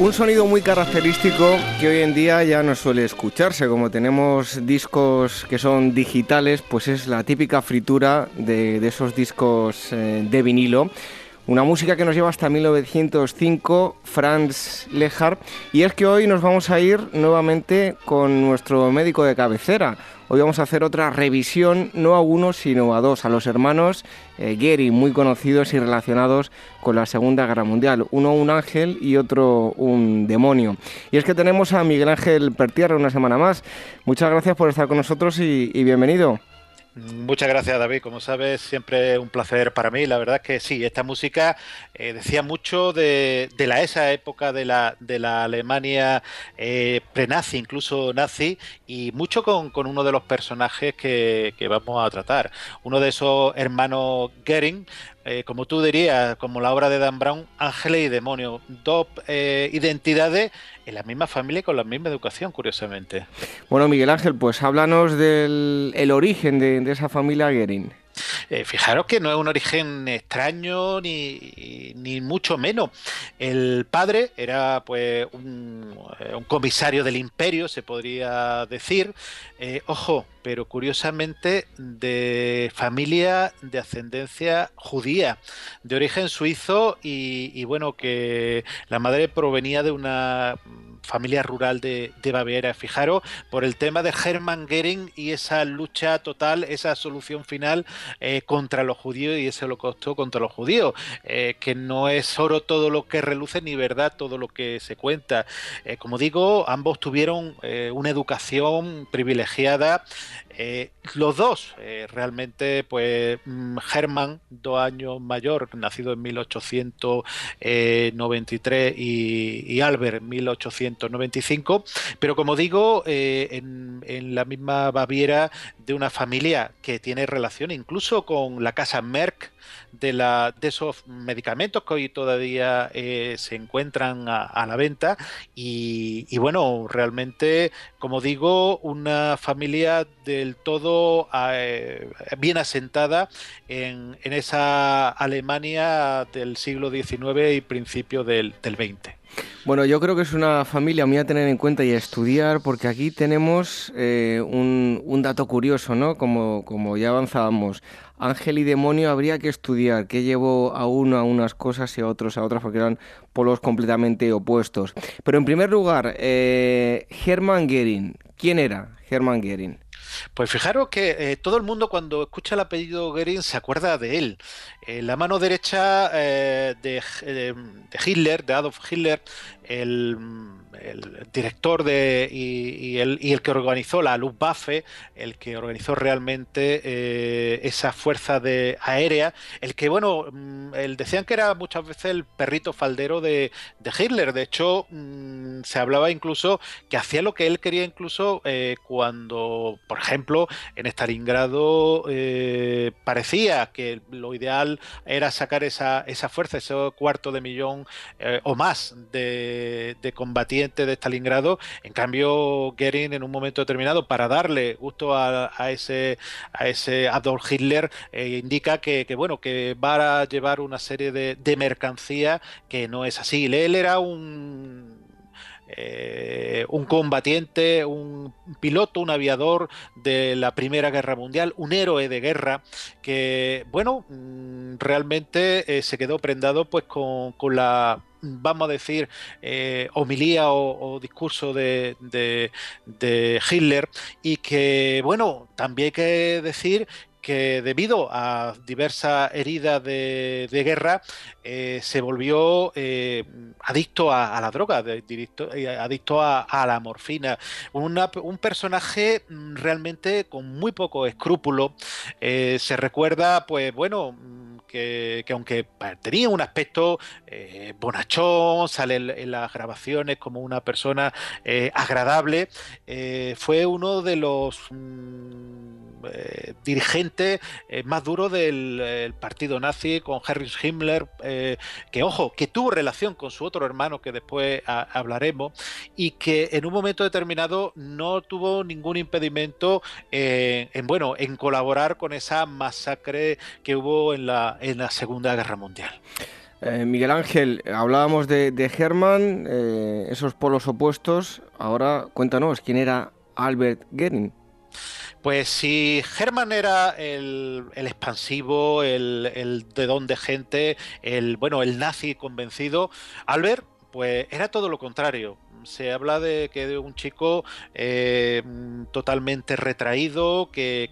Un sonido muy característico que hoy en día ya no suele escucharse. Como tenemos discos que son digitales, pues es la típica fritura de esos discos de vinilo. Una música que nos lleva hasta 1905, Franz Lehár. Y es que hoy nos vamos a ir nuevamente con nuestro médico de cabecera. Hoy vamos a hacer otra revisión, no a uno, sino a dos, a los hermanos Goering, muy conocidos y relacionados con la Segunda Guerra Mundial. Uno un ángel y otro un demonio. Y es que tenemos a Miguel Ángel Pertierra una semana más. Muchas gracias por estar con nosotros y bienvenido. Muchas gracias, David. Como sabes, siempre un placer para mí. La verdad es que sí, esta música decía mucho de esa época de la Alemania pre-nazi, incluso nazi, y mucho con uno de los personajes que vamos a tratar. Uno de esos hermanos Goering, como tú dirías, como la obra de Dan Brown, ángeles y demonios, dos identidades en la misma familia y con la misma educación, curiosamente. Bueno, Miguel Ángel, pues háblanos del origen de esa familia Goering. Fijaros que no es un origen extraño ni mucho menos. El padre era pues un comisario del imperio, se podría decir. Ojo, pero curiosamente de familia de ascendencia judía, de origen suizo y bueno, que la madre provenía de una familia rural de Baviera. Fijaros, por el tema de Hermann Goering y esa lucha total, esa solución final contra los judíos y ese holocausto contra los judíos, que no es oro todo lo que reluce ni verdad todo lo que se cuenta. Como digo, ambos tuvieron una educación privilegiada. Los dos realmente, pues Hermann, 2 años mayor, nacido en 1893 y Albert en 1895, pero como digo, en la misma Baviera, de una familia que tiene relación incluso con la casa Merck, de esos medicamentos que hoy todavía se encuentran a la venta y bueno, realmente, como digo, una familia del todo bien asentada en esa Alemania del siglo XIX y principio del XX. Bueno, yo creo que es una familia muy a tener en cuenta y a estudiar, porque aquí tenemos un dato curioso, ¿no? Como ya avanzábamos, ángel y demonio habría que estudiar qué llevó a uno a unas cosas y a otros a otras, porque eran polos completamente opuestos. Pero en primer lugar, Hermann Goering, ¿quién era Hermann Goering? Pues fijaros que todo el mundo cuando escucha el apellido Goering se acuerda de él. La mano derecha de Hitler, de Adolf Hitler, el director y el que organizó la Luftwaffe, el que organizó realmente esa fuerza aérea, el que, bueno, decían que era muchas veces el perrito faldero de Hitler. De hecho, se hablaba incluso que hacía lo que él quería, incluso cuando, por ejemplo, en Stalingrado parecía que lo ideal era sacar esa fuerza, ese 250.000 o más de combatientes de Stalingrado. En cambio, Goering, en un momento determinado, para darle gusto a ese Adolf Hitler, indica que bueno, que va a llevar una serie de mercancía que no es así. Él era un combatiente, un piloto, un aviador de la Primera Guerra Mundial, un héroe de guerra que, bueno, realmente se quedó prendado pues con la, vamos a decir, homilía o discurso de Hitler, y que, bueno, también hay que decir que debido a diversas heridas de guerra se volvió adicto a la droga, adicto a la morfina. Un personaje realmente con muy poco escrúpulo. Se recuerda, pues bueno, que aunque tenía un aspecto bonachón, sale en las grabaciones como una persona agradable, fue uno de los dirigente más duro del partido nazi, con Heinrich Himmler, que ojo, que tuvo relación con su otro hermano, que después hablaremos, y que en un momento determinado no tuvo ningún impedimento en colaborar con esa masacre que hubo en la Segunda Guerra Mundial. Miguel Ángel, hablábamos de Hermann, esos polos opuestos. Ahora cuéntanos, ¿quién era Albert Goering? Pues si Hermann era el expansivo, el de don de gente, el nazi convencido, Albert, pues era todo lo contrario. Se habla de un chico totalmente retraído, que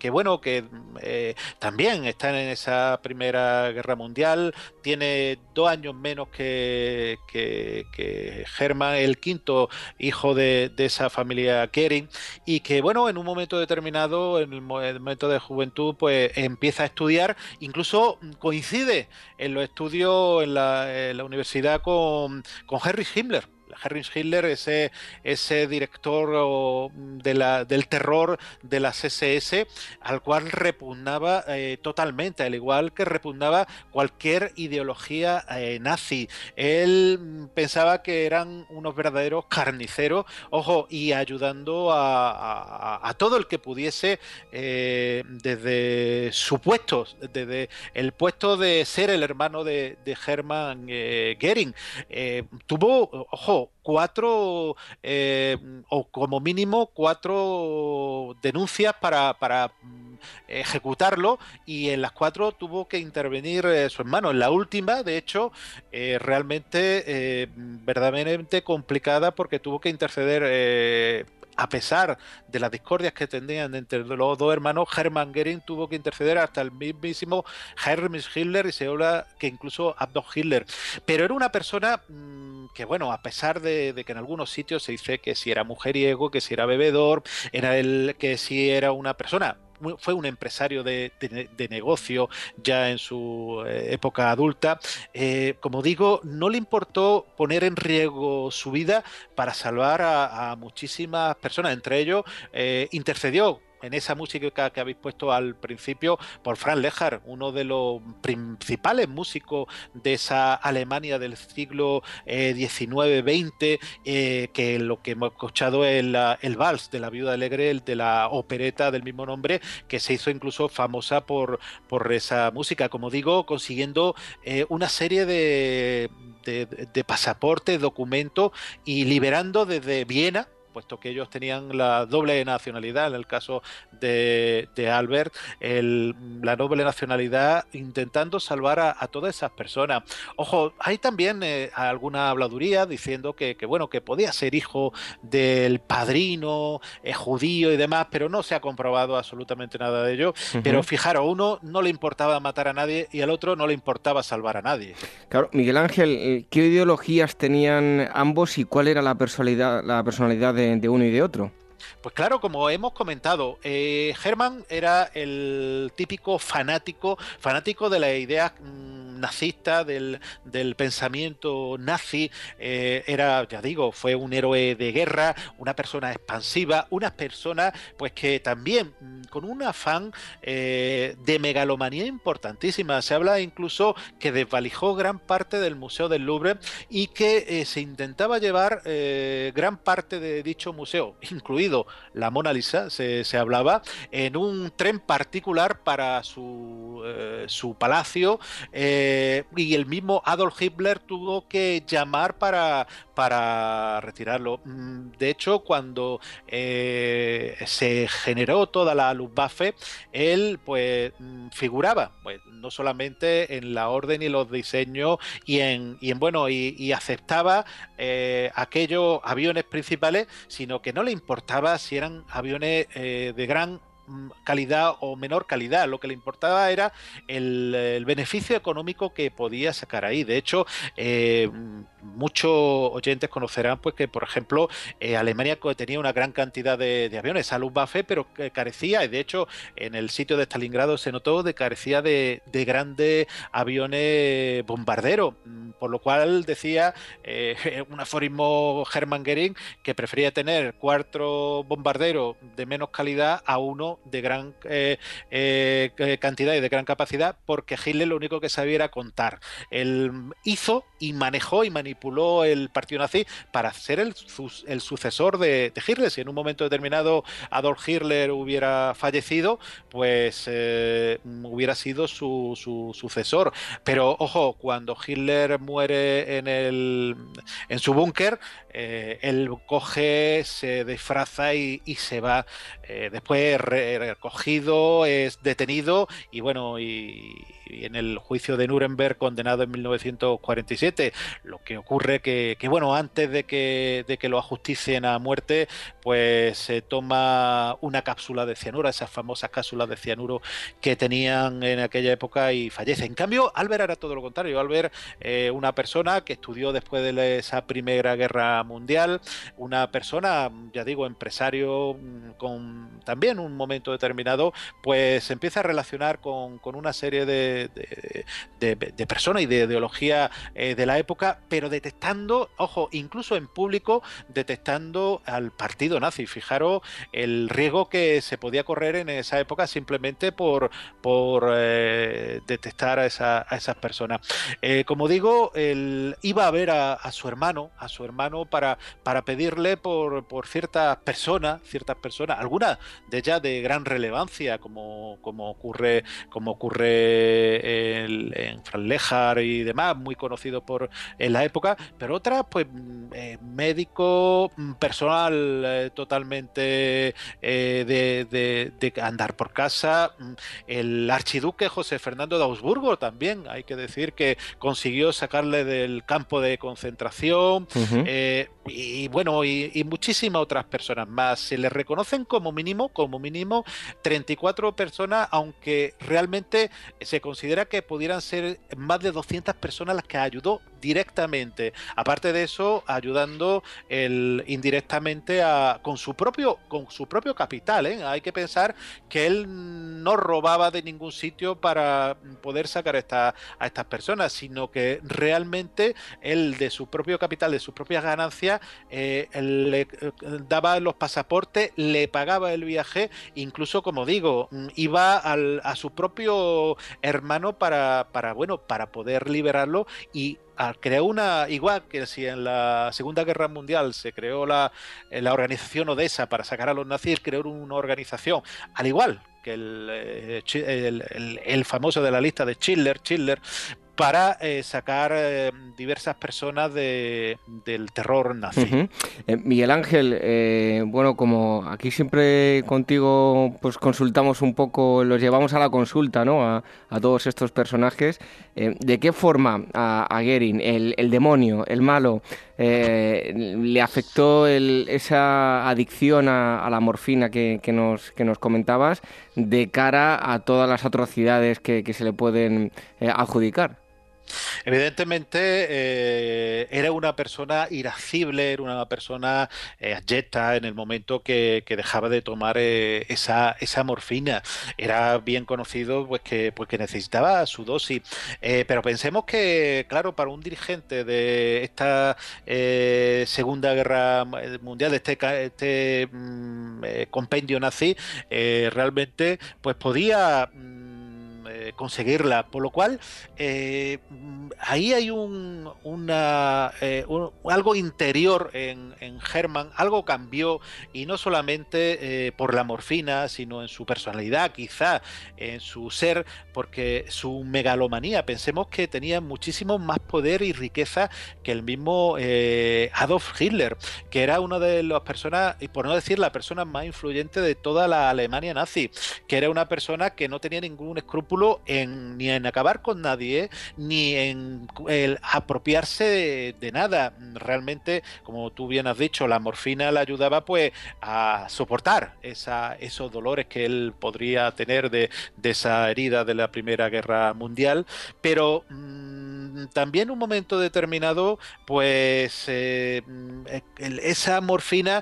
también está en esa Primera Guerra Mundial, tiene 2 años menos que Hermann, el quinto hijo de esa familia Goering, y que en un momento determinado, en el momento de juventud, pues empieza a estudiar, incluso coincide en los estudios en la universidad con Heinrich Himmler. Heinrich Himmler, ese director del terror de las SS, al cual repugnaba totalmente, al igual que repugnaba cualquier ideología nazi. Él pensaba que eran unos verdaderos carniceros, ojo, y ayudando a todo el que pudiese desde su puesto, desde el puesto de ser el hermano de Hermann Goering. Tuvo, ojo, 4 o como mínimo 4 denuncias para ejecutarlo, y en las 4 tuvo que intervenir su hermano. En la última, de hecho, realmente verdaderamente complicada, porque tuvo que interceder. A pesar de las discordias que tenían entre los dos hermanos, Hermann Goering tuvo que interceder hasta el mismísimo Heinrich Himmler, y se habla que incluso Adolf Hitler. Pero era una persona que, a pesar de que en algunos sitios se dice que si era mujeriego, que si era bebedor, que si era una persona... Fue un empresario de negocio ya en su época adulta. Como digo, no le importó poner en riesgo su vida para salvar a muchísimas personas. Entre ellos, intercedió en esa música que habéis puesto al principio por Franz Lehár, uno de los principales músicos de esa Alemania del siglo XIX-XX, que lo que hemos escuchado es el vals de la Viuda Alegre, el de la opereta del mismo nombre, que se hizo incluso famosa por esa música, como digo, consiguiendo una serie de pasaportes, documentos, y liberando desde Viena, puesto que ellos tenían la doble nacionalidad, en el caso de Albert, la doble nacionalidad, intentando salvar a todas esas personas. Ojo, hay también alguna habladuría diciendo que podía ser hijo del padrino judío y demás, pero no se ha comprobado absolutamente nada de ello. Pero fijaros, a uno no le importaba matar a nadie y al otro no le importaba salvar a nadie. Claro, Miguel Ángel, ¿qué ideologías tenían ambos y cuál era la personalidad de uno y de otro? Pues claro, como hemos comentado, Hermann era el típico fanático de la idea nazista, del pensamiento nazi. Era, ya digo, fue un héroe de guerra, una persona expansiva, una persona pues que también con un afán de megalomanía importantísima. Se habla incluso que desvalijó gran parte del Museo del Louvre, y que se intentaba llevar gran parte de dicho museo, incluido la Mona Lisa, se hablaba, en un tren particular para su palacio, y el mismo Adolf Hitler tuvo que llamar para retirarlo. De hecho, cuando se generó toda la Luftwaffe, él pues figuraba, pues no solamente en la orden y los diseños y aceptaba aquellos aviones principales, sino que no le importaba si eran aviones de gran calidad o menor calidad. Lo que le importaba era el beneficio económico que podía sacar ahí. De hecho, muchos oyentes conocerán pues que, por ejemplo, Alemania tenía una gran cantidad de aviones a Luftwaffe, pero que carecía, y de hecho en el sitio de Stalingrado se notó, carecía de grandes aviones bombarderos. por lo cual decía un aforismo Hermann Göring que prefería tener 4 bombarderos de menos calidad a uno de gran cantidad y de gran capacidad, porque Hitler lo único que sabía era contar. Él hizo y manejó y manipuló el partido nazi para ser el sucesor de Hitler. Si en un momento determinado Adolf Hitler hubiera fallecido, pues hubiera sido su sucesor. Pero ojo, cuando Hitler muere en su búnker, él coge, se disfraza y se va. Después recogido, es detenido y bueno, y en el juicio de Nuremberg condenado en 1947. Lo que ocurre que bueno, antes de que lo ajusticien a muerte, pues se toma una cápsula de cianuro, esas famosas cápsulas de cianuro que tenían en aquella época, y fallece. En cambio, Albert era todo lo contrario. Albert, una persona que estudió después de esa Primera Guerra Mundial, una persona, ya digo, empresario, con también un momento determinado, pues se empieza a relacionar con una serie de personas y de ideología de la época, pero detectando, ojo, incluso en público, detectando al partido nazi. Fijaros el riesgo que se podía correr en esa época simplemente por detectar a esas personas. Como digo, él iba a ver a su hermano para pedirle por ciertas personas, algunas de ellas de gran relevancia, como ocurre en Franz Lehár y demás, muy conocido en la época, pero otras, pues médico, personal totalmente de andar por casa. El archiduque José Fernando de Augsburgo también, hay que decir que consiguió sacarle del campo de concentración. Y bueno, y muchísimas otras personas más. Se les reconocen como mínimo 34 personas, aunque realmente se considera que pudieran ser más de 200 personas las que ayudó directamente. Aparte de eso, ayudando indirectamente con su propio capital, ¿eh? Hay que pensar que él no robaba de ningún sitio para poder sacar a estas personas, sino que realmente él, de su propio capital, de sus propias ganancias, le daba los pasaportes, le pagaba el viaje, incluso, como digo, iba a su propio hermano para poder liberarlo, y creó igual que si en la Segunda Guerra Mundial se creó la organización Odessa para sacar a los nazis, creó una organización, al igual que el famoso de la lista de Schindler, para sacar diversas personas del terror nazi. Miguel Ángel, bueno, como aquí siempre contigo pues consultamos un poco, los llevamos a la consulta, ¿no? A todos estos personajes. ¿De qué forma a Göring, el demonio, el malo, le afectó esa adicción a la morfina que nos comentabas, de cara a todas las atrocidades que se le pueden adjudicar? Evidentemente era una persona irascible, era una persona abyecta en el momento que dejaba de tomar esa morfina. Era bien conocido pues que necesitaba su dosis. Pero pensemos que, claro, para un dirigente de esta Segunda Guerra Mundial, de este compendio nazi, realmente pues podía conseguirla, por lo cual ahí hay algo interior en Hermann, algo cambió, y no solamente por la morfina, sino en su personalidad, quizá en su ser, porque su megalomanía, pensemos que tenía muchísimo más poder y riqueza que el mismo Adolf Hitler, que era una de las personas, y por no decir la persona más influyente de toda la Alemania nazi, que era una persona que no tenía ningún escrúpulo ni en acabar con nadie, ni en el apropiarse de nada. Realmente, como tú bien has dicho, la morfina le ayudaba pues a soportar esos dolores que él podría tener de esa herida de la Primera Guerra Mundial, pero también en un momento determinado pues esa morfina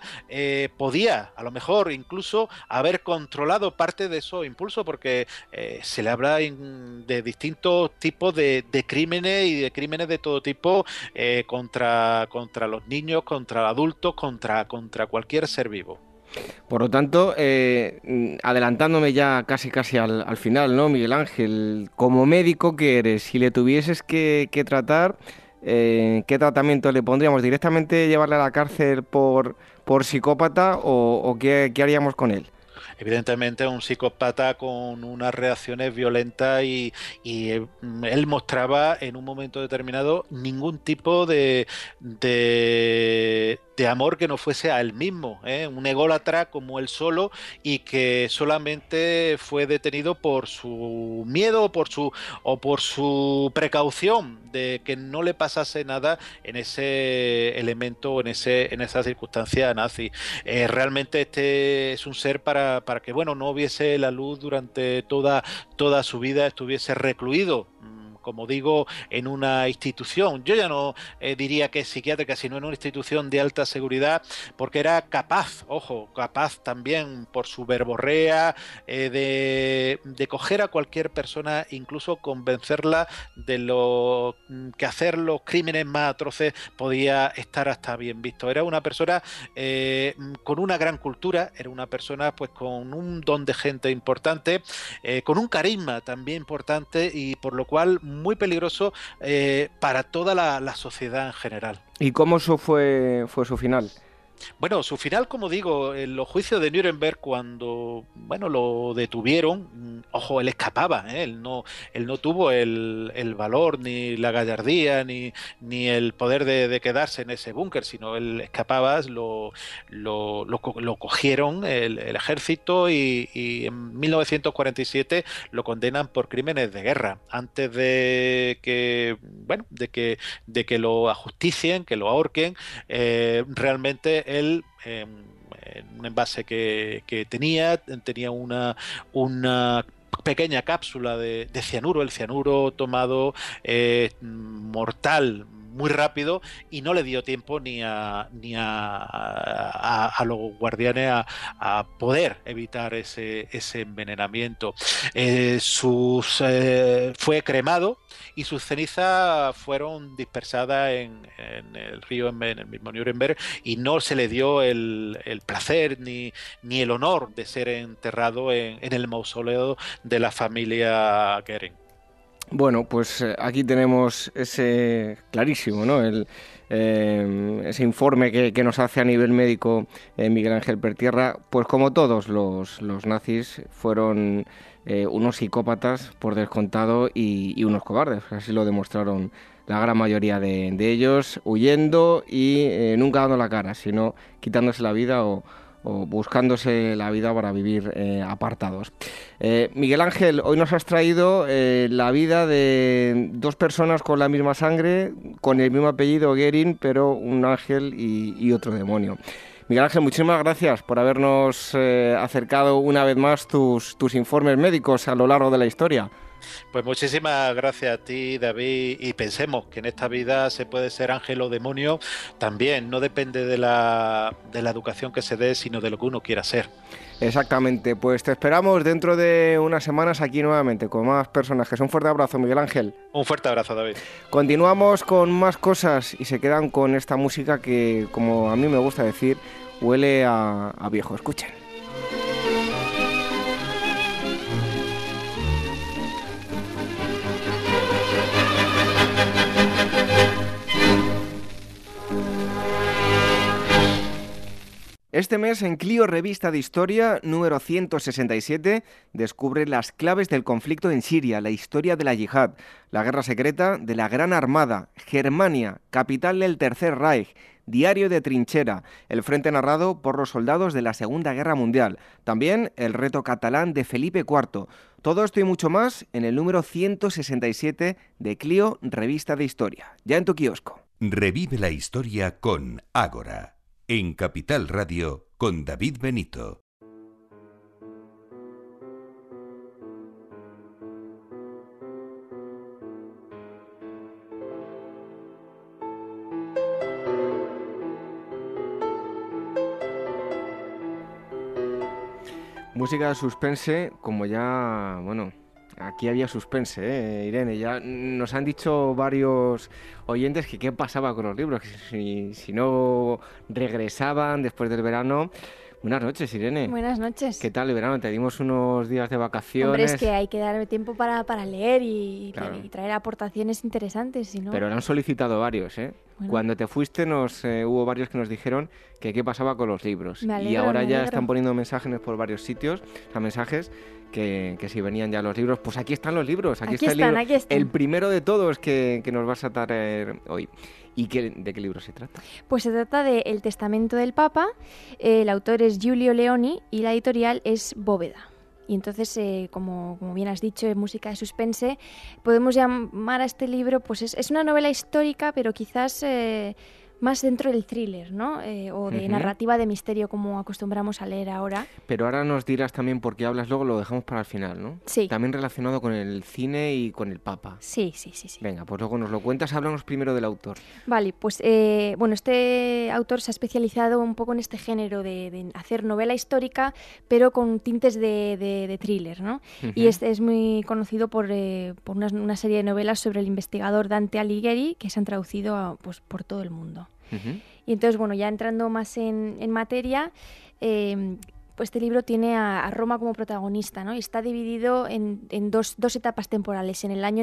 podía a lo mejor incluso haber controlado parte de esos impulsos, porque se le habrá de distintos tipos de crímenes y de crímenes de todo tipo contra los niños, contra adultos, contra cualquier ser vivo. Por lo tanto, adelantándome ya casi al final, ¿no, Miguel Ángel? Como médico que eres, si le tuvieses que tratar, ¿qué tratamiento le pondríamos? ¿Directamente llevarle a la cárcel por psicópata o qué haríamos con él? Evidentemente un psicópata con unas reacciones violentas y él mostraba en un momento determinado ningún tipo de amor que no fuese a él mismo, ¿eh? Un ególatra como él solo, y que solamente fue detenido por su miedo o por su precaución de que no le pasase nada en ese elemento, en esa circunstancia nazi. Realmente este es un ser para que no viese la luz durante toda su vida, estuviese recluido, como digo, en una institución. Yo ya no diría que es psiquiátrica, sino en una institución de alta seguridad, porque era capaz también por su verborrea de coger a cualquier persona, incluso convencerla de lo que hacer los crímenes más atroces podía estar hasta bien visto. Era una persona con una gran cultura, era una persona pues con un don de gente importante, con un carisma también importante, y por lo cual muy peligroso para toda la sociedad en general. ¿Y cómo fue su final? Bueno, su final, como digo, en los juicios de Nuremberg, cuando lo detuvieron, ojo, él escapaba, ¿eh? Él no tuvo el valor, ni la gallardía, ni el poder de quedarse en ese búnker, sino él escapaba, lo cogieron el ejército y en 1947 lo condenan por crímenes de guerra, antes de que lo ajusticien, que lo ahorquen. Realmente él, en un envase que tenía una pequeña cápsula de cianuro, el cianuro tomado mortal muy rápido, y no le dio tiempo ni a los guardianes a poder evitar ese envenenamiento. Fue cremado y sus cenizas fueron dispersadas en el río, en el mismo Nuremberg, y no se le dio el placer ni el honor de ser enterrado en el mausoleo de la familia Goering. Bueno, pues aquí tenemos ese clarísimo, ¿no? Ese informe que nos hace a nivel médico Miguel Ángel Pertierra. Pues como todos los nazis fueron unos psicópatas por descontado y unos cobardes. Así lo demostraron la gran mayoría de ellos, huyendo y nunca dando la cara, sino quitándose la vida o buscándose la vida para vivir apartados. Miguel Ángel, hoy nos has traído la vida de dos personas con la misma sangre, con el mismo apellido, Goering, pero un ángel y otro demonio. Miguel Ángel, muchísimas gracias por habernos acercado una vez más tus informes médicos a lo largo de la historia. Pues muchísimas gracias a ti, David, y pensemos que en esta vida se puede ser ángel o demonio también, no depende de la educación que se dé, sino de lo que uno quiera ser. Exactamente, pues te esperamos dentro de unas semanas aquí nuevamente con más personajes. Un fuerte abrazo, Miguel Ángel. Un fuerte abrazo, David. Continuamos con más cosas y se quedan con esta música que, como a mí me gusta decir, huele a viejo. Escuchen. Este mes en Clio Revista de Historia, número 167, descubre las claves del conflicto en Siria, la historia de la yihad, la guerra secreta de la Gran Armada, Germania, capital del Tercer Reich, diario de trinchera, el frente narrado por los soldados de la Segunda Guerra Mundial, también el reto catalán de Felipe IV. Todo esto y mucho más en el número 167 de Clio Revista de Historia, ya en tu kiosco. Revive la historia con Ágora. En Capital Radio, con David Benito. Música de suspense, como ya, aquí había suspense, Irene. Ya nos han dicho varios oyentes que qué pasaba con los libros, que si no regresaban después del verano. Buenas noches, Irene. Buenas noches. ¿Qué tal el verano? Te dimos unos días de vacaciones. Hombre, es que hay que darme tiempo para leer y traer aportaciones interesantes, si no... Pero lo han solicitado varios, ¿eh? Bueno. Cuando te fuiste hubo varios que nos dijeron que qué pasaba con los libros. Me y ahora ya están poniendo mensajes por varios sitios, o sea, mensajes que si venían ya los libros. Pues aquí están los libros, aquí está el libro. Aquí están. El primero de todos que nos vas a traer hoy. ¿Y de qué libro se trata? Pues se trata de El Testamento del Papa, el autor es Giulio Leoni y la editorial es Bóveda. Y entonces, como bien has dicho, en música de suspense, podemos llamar a este libro, pues es una novela histórica, pero quizás más dentro del thriller, ¿no? O de narrativa de misterio, como acostumbramos a leer ahora. Pero ahora nos dirás también por qué hablas, luego lo dejamos para el final, ¿no? Sí. También relacionado con el cine y con el Papa. Sí. Venga, pues luego nos lo cuentas. Háblanos primero del autor. Vale, pues este autor se ha especializado un poco en este género de hacer novela histórica, pero con tintes de thriller, ¿no? Y es muy conocido por una serie de novelas sobre el investigador Dante Alighieri, que se han traducido pues por todo el mundo. Y entonces, bueno, ya entrando más en materia, pues este libro tiene a Roma como protagonista, ¿no? Y está dividido en dos etapas temporales, en el año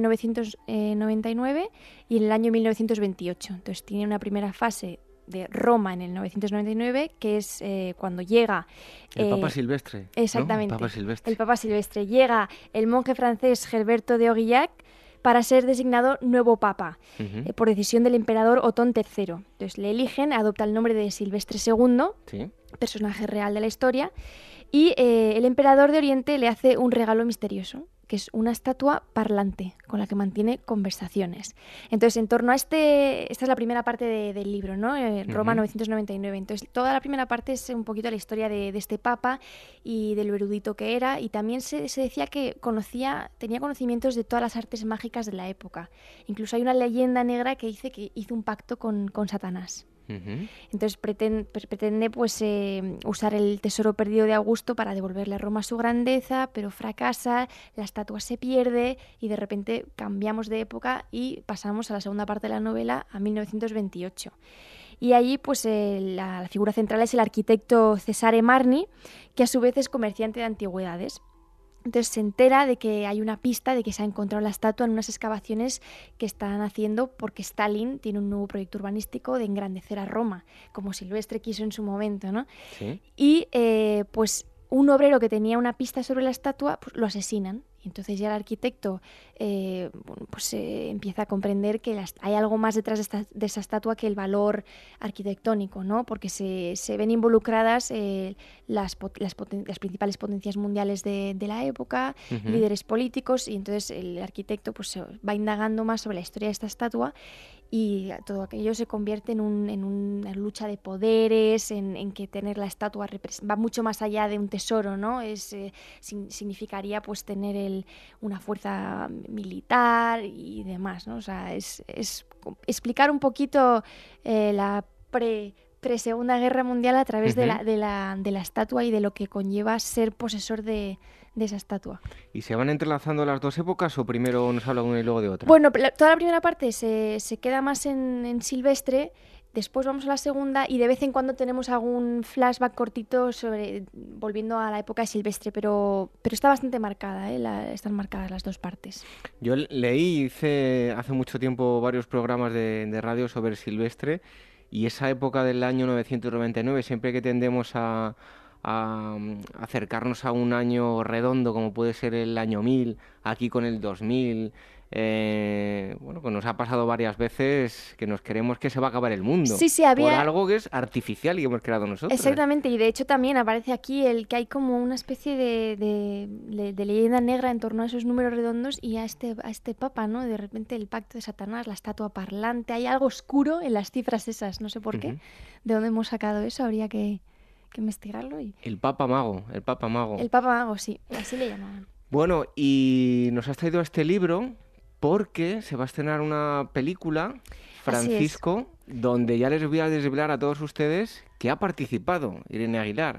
999 y en el año 1928. Entonces tiene una primera fase de Roma en el 999, que es cuando llega... El Papa Silvestre. Exactamente. ¿No? El Papa Silvestre. Llega el monje francés Gerberto de Aurillac para ser designado nuevo papa, por decisión del emperador Otón III. Entonces le eligen, adopta el nombre de Silvestre II, ¿sí?, personaje real de la historia, y el emperador de Oriente le hace un regalo misterioso, que es una estatua parlante con la que mantiene conversaciones. Entonces, en torno a esta es la primera parte del libro, ¿no? Roma 999. Entonces, toda la primera parte es un poquito la historia de este papa y de lo erudito que era, y también se decía que tenía conocimientos de todas las artes mágicas de la época. Incluso hay una leyenda negra que dice que hizo un pacto con Satanás. Entonces pretende pues usar el tesoro perdido de Augusto para devolverle a Roma su grandeza, pero fracasa, la estatua se pierde y de repente cambiamos de época y pasamos a la segunda parte de la novela, a 1928. Y allí pues la figura central es el arquitecto Cesare Marni, que a su vez es comerciante de antigüedades. Entonces se entera de que hay una pista de que se ha encontrado la estatua en unas excavaciones que están haciendo porque Stalin tiene un nuevo proyecto urbanístico de engrandecer a Roma, como Silvestre quiso en su momento, ¿no? Sí. Y pues un obrero que tenía una pista sobre la estatua, pues lo asesinan. Y entonces ya el arquitecto empieza a comprender que hay algo más detrás de esa estatua que el valor arquitectónico, ¿no? Porque se ven involucradas las principales potencias mundiales de la época, líderes políticos, y entonces el arquitecto pues se va indagando más sobre la historia de esta estatua, y todo aquello se convierte en una lucha de poderes, en que tener la estatua va mucho más allá de un tesoro, ¿no? Significaría pues tener una fuerza militar y demás, ¿no? O sea, es explicar un poquito la pre-Segunda Guerra Mundial a través de la estatua y de lo que conlleva ser posesor de esa estatua. ¿Y se van entrelazando las dos épocas o primero nos habla una y luego de otra? Bueno, toda la primera parte se queda más en Silvestre. Después vamos a la segunda y de vez en cuando tenemos algún flashback cortito volviendo a la época de Silvestre, pero está bastante marcada, están marcadas las dos partes. Yo hice hace mucho tiempo varios programas de radio sobre Silvestre, y esa época del año 999, siempre que tendemos a acercarnos a un año redondo como puede ser el año 1000, aquí con el 2000... pues nos ha pasado varias veces que nos creemos que se va a acabar el mundo. Sí, había... por algo que es artificial y que hemos creado nosotros. Exactamente, y de hecho también aparece aquí que hay como una especie de leyenda negra en torno a esos números redondos y a este papa, ¿no? De repente el pacto de Satanás, la estatua parlante, hay algo oscuro en las cifras esas, no sé por qué. ¿De dónde hemos sacado eso? Habría que investigarlo. El Papa Mago. El Papa Mago, sí, así le llamaban. Bueno, y nos has traído este libro porque se va a estrenar una película, Francisco, donde ya les voy a desvelar a todos ustedes que ha participado Irene Aguilar.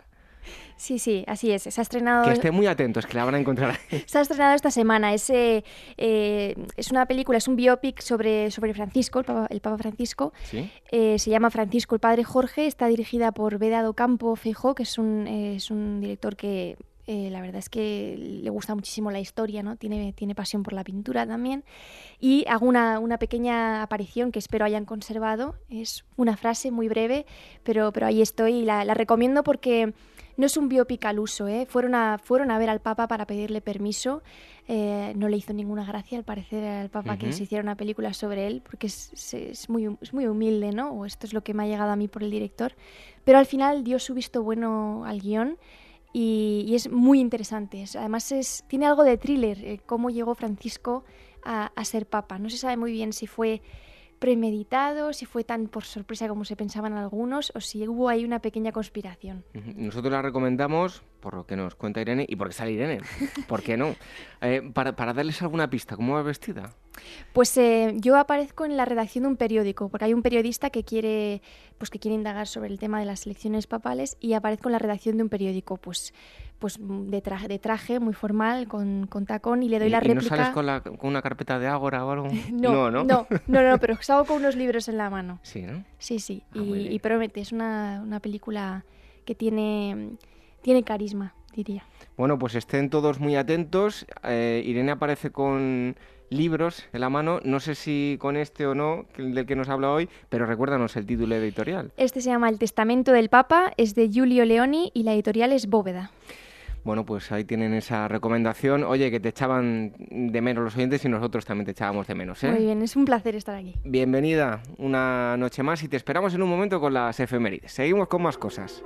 Sí, así es. Se ha estrenado... Que estén muy atentos, que la van a encontrar. Se ha estrenado esta semana. Es una película, es un biopic sobre Francisco, el Papa Francisco. ¿Sí? Se llama Francisco, el Padre Jorge. Está dirigida por Beda do Campo Feijó, que es un director que... la verdad es que le gusta muchísimo la historia, ¿no? Tiene pasión por la pintura también. Y hago una pequeña aparición que espero hayan conservado. Es una frase muy breve, pero ahí estoy y la recomiendo porque no es un biopic al uso, ¿eh? Fueron a ver al Papa para pedirle permiso. No le hizo ninguna gracia, al parecer, al Papa que se hiciera una película sobre él, porque es muy humilde, ¿no? O esto es lo que me ha llegado a mí por el director. Pero al final dio su visto bueno al guión. Y es muy interesante. Además, tiene algo de thriller, cómo llegó Francisco a ser papa. No se sabe muy bien si fue premeditado, si fue tan por sorpresa como se pensaban algunos, o si hubo ahí una pequeña conspiración. Nosotros la recomendamos, por lo que nos cuenta Irene, y porque sale Irene. ¿Por qué no? Para darles alguna pista, ¿cómo va vestida? Pues yo aparezco en la redacción de un periódico, porque hay un periodista que quiere indagar sobre el tema de las elecciones papales, y aparezco en la redacción de un periódico, pues de traje muy formal, con tacón, y le doy la réplica. ¿Y no sales con una carpeta de Ágora o algo? No, pero salgo con unos libros en la mano. Sí, ¿no? Sí. Y promete, es una película que tiene carisma, diría. Bueno, pues estén todos muy atentos. Irene aparece con libros en la mano, no sé si con este o no, del que nos habla hoy, pero recuérdanos el título editorial. Este se llama El Testamento del Papa, es de Giulio Leoni y la editorial es Bóveda. Bueno, pues ahí tienen esa recomendación. Oye, que te echaban de menos los oyentes y nosotros también te echábamos de menos, ¿eh? Muy bien, es un placer estar aquí. Bienvenida una noche más y te esperamos en un momento con las efemérides. Seguimos con más cosas.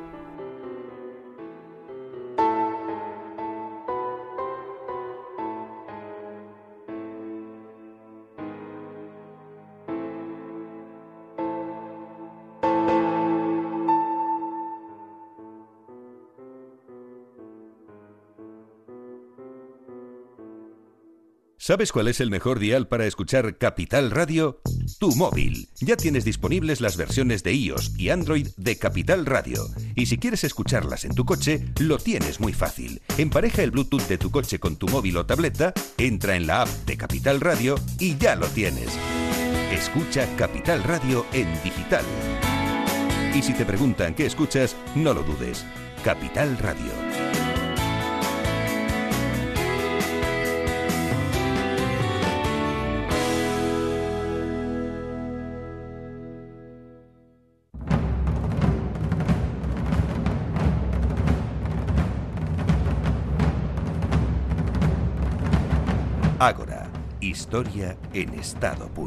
¿Sabes cuál es el mejor dial para escuchar Capital Radio? Tu móvil. Ya tienes disponibles las versiones de iOS y Android de Capital Radio. Y si quieres escucharlas en tu coche, lo tienes muy fácil. Empareja el Bluetooth de tu coche con tu móvil o tableta, entra en la app de Capital Radio y ya lo tienes. Escucha Capital Radio en digital. Y si te preguntan qué escuchas, no lo dudes. Capital Radio. Ágora, historia en estado puro.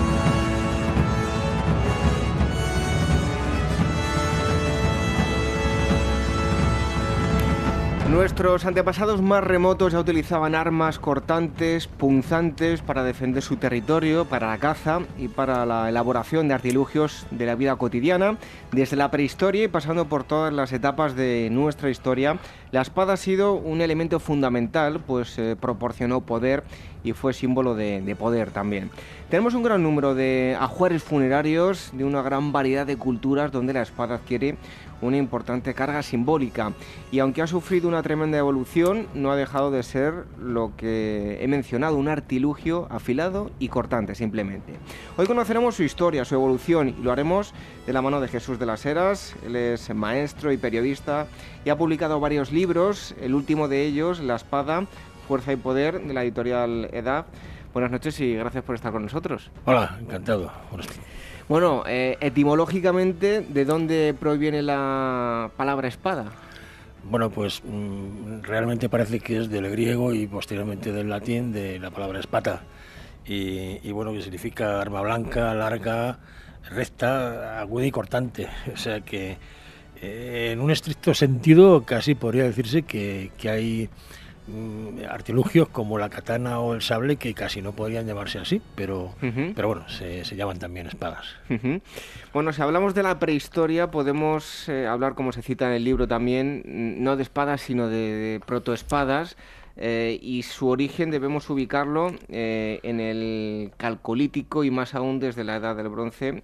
Nuestros antepasados más remotos ya utilizaban armas cortantes, punzantes para defender su territorio, para la caza y para la elaboración de artilugios de la vida cotidiana. Desde la prehistoria y pasando por todas las etapas de nuestra historia, la espada ha sido un elemento fundamental, pues proporcionó poder y fue símbolo de poder también. Tenemos un gran número de ajuares funerarios de una gran variedad de culturas donde la espada adquiere una importante carga simbólica y aunque ha sufrido una tremenda evolución, no ha dejado de ser lo que he mencionado, un artilugio afilado y cortante simplemente. Hoy conoceremos su historia, su evolución y lo haremos de la mano de Jesús de las Heras. Él es maestro y periodista y ha publicado varios libros, el último de ellos, La espada, fuerza y poder, de la editorial EDAF. Buenas noches y gracias por estar con nosotros. Hola, encantado. Bueno, etimológicamente, ¿de dónde proviene la palabra espada? Bueno, pues realmente parece que es del griego y posteriormente del latín, de la palabra spata. Y bueno, que significa arma blanca, larga, recta, aguda y cortante. O sea que en un estricto sentido casi podría decirse que hay artilugios como la katana o el sable que casi no podrían llamarse así, pero bueno, se llaman también espadas. Bueno, si hablamos de la prehistoria podemos hablar, como se cita en el libro también, no de espadas sino de protoespadas, y su origen debemos ubicarlo en el Calcolítico y más aún desde la Edad del Bronce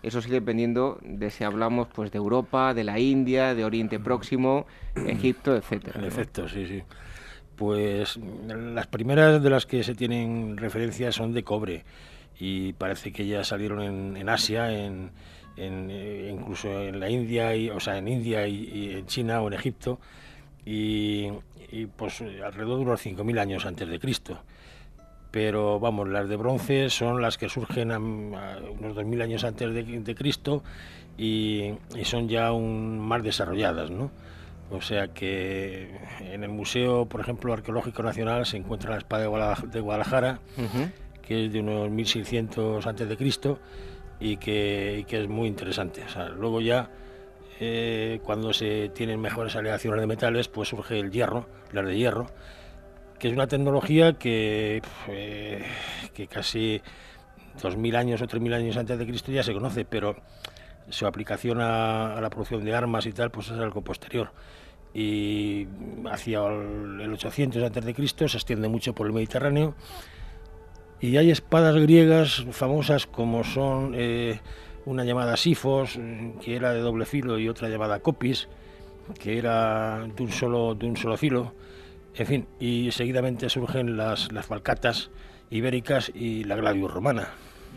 eso sigue dependiendo de si hablamos pues de Europa, de la India, de Oriente Próximo, Egipto, etcétera. En efecto, sí, sí. Pues las primeras de las que se tienen referencia son de cobre y parece que ya salieron en Asia, incluso en la India, en India y en China o en Egipto, y pues alrededor de unos 5.000 años antes de Cristo. Pero vamos, las de bronce son las que surgen a unos 2.000 años antes de Cristo y son ya más desarrolladas, ¿no? O sea que en el Museo, por ejemplo, Arqueológico Nacional se encuentra la espada de Guadalajara, que es de unos 1.600 antes de Cristo y que es muy interesante. O sea, luego ya cuando se tienen mejores aleaciones de metales, pues surge el hierro, las de hierro, que es una tecnología que casi 2.000 años o 3.000 años antes de Cristo ya se conoce, pero su aplicación a la producción de armas y tal, pues es algo posterior. Y hacia el 800 antes de Cristo se extiende mucho por el Mediterráneo y hay espadas griegas famosas como son una llamada Sifos, que era de doble filo, y otra llamada Copis, que era de un solo filo. En fin, y seguidamente surgen las falcatas ibéricas y la gladius romana.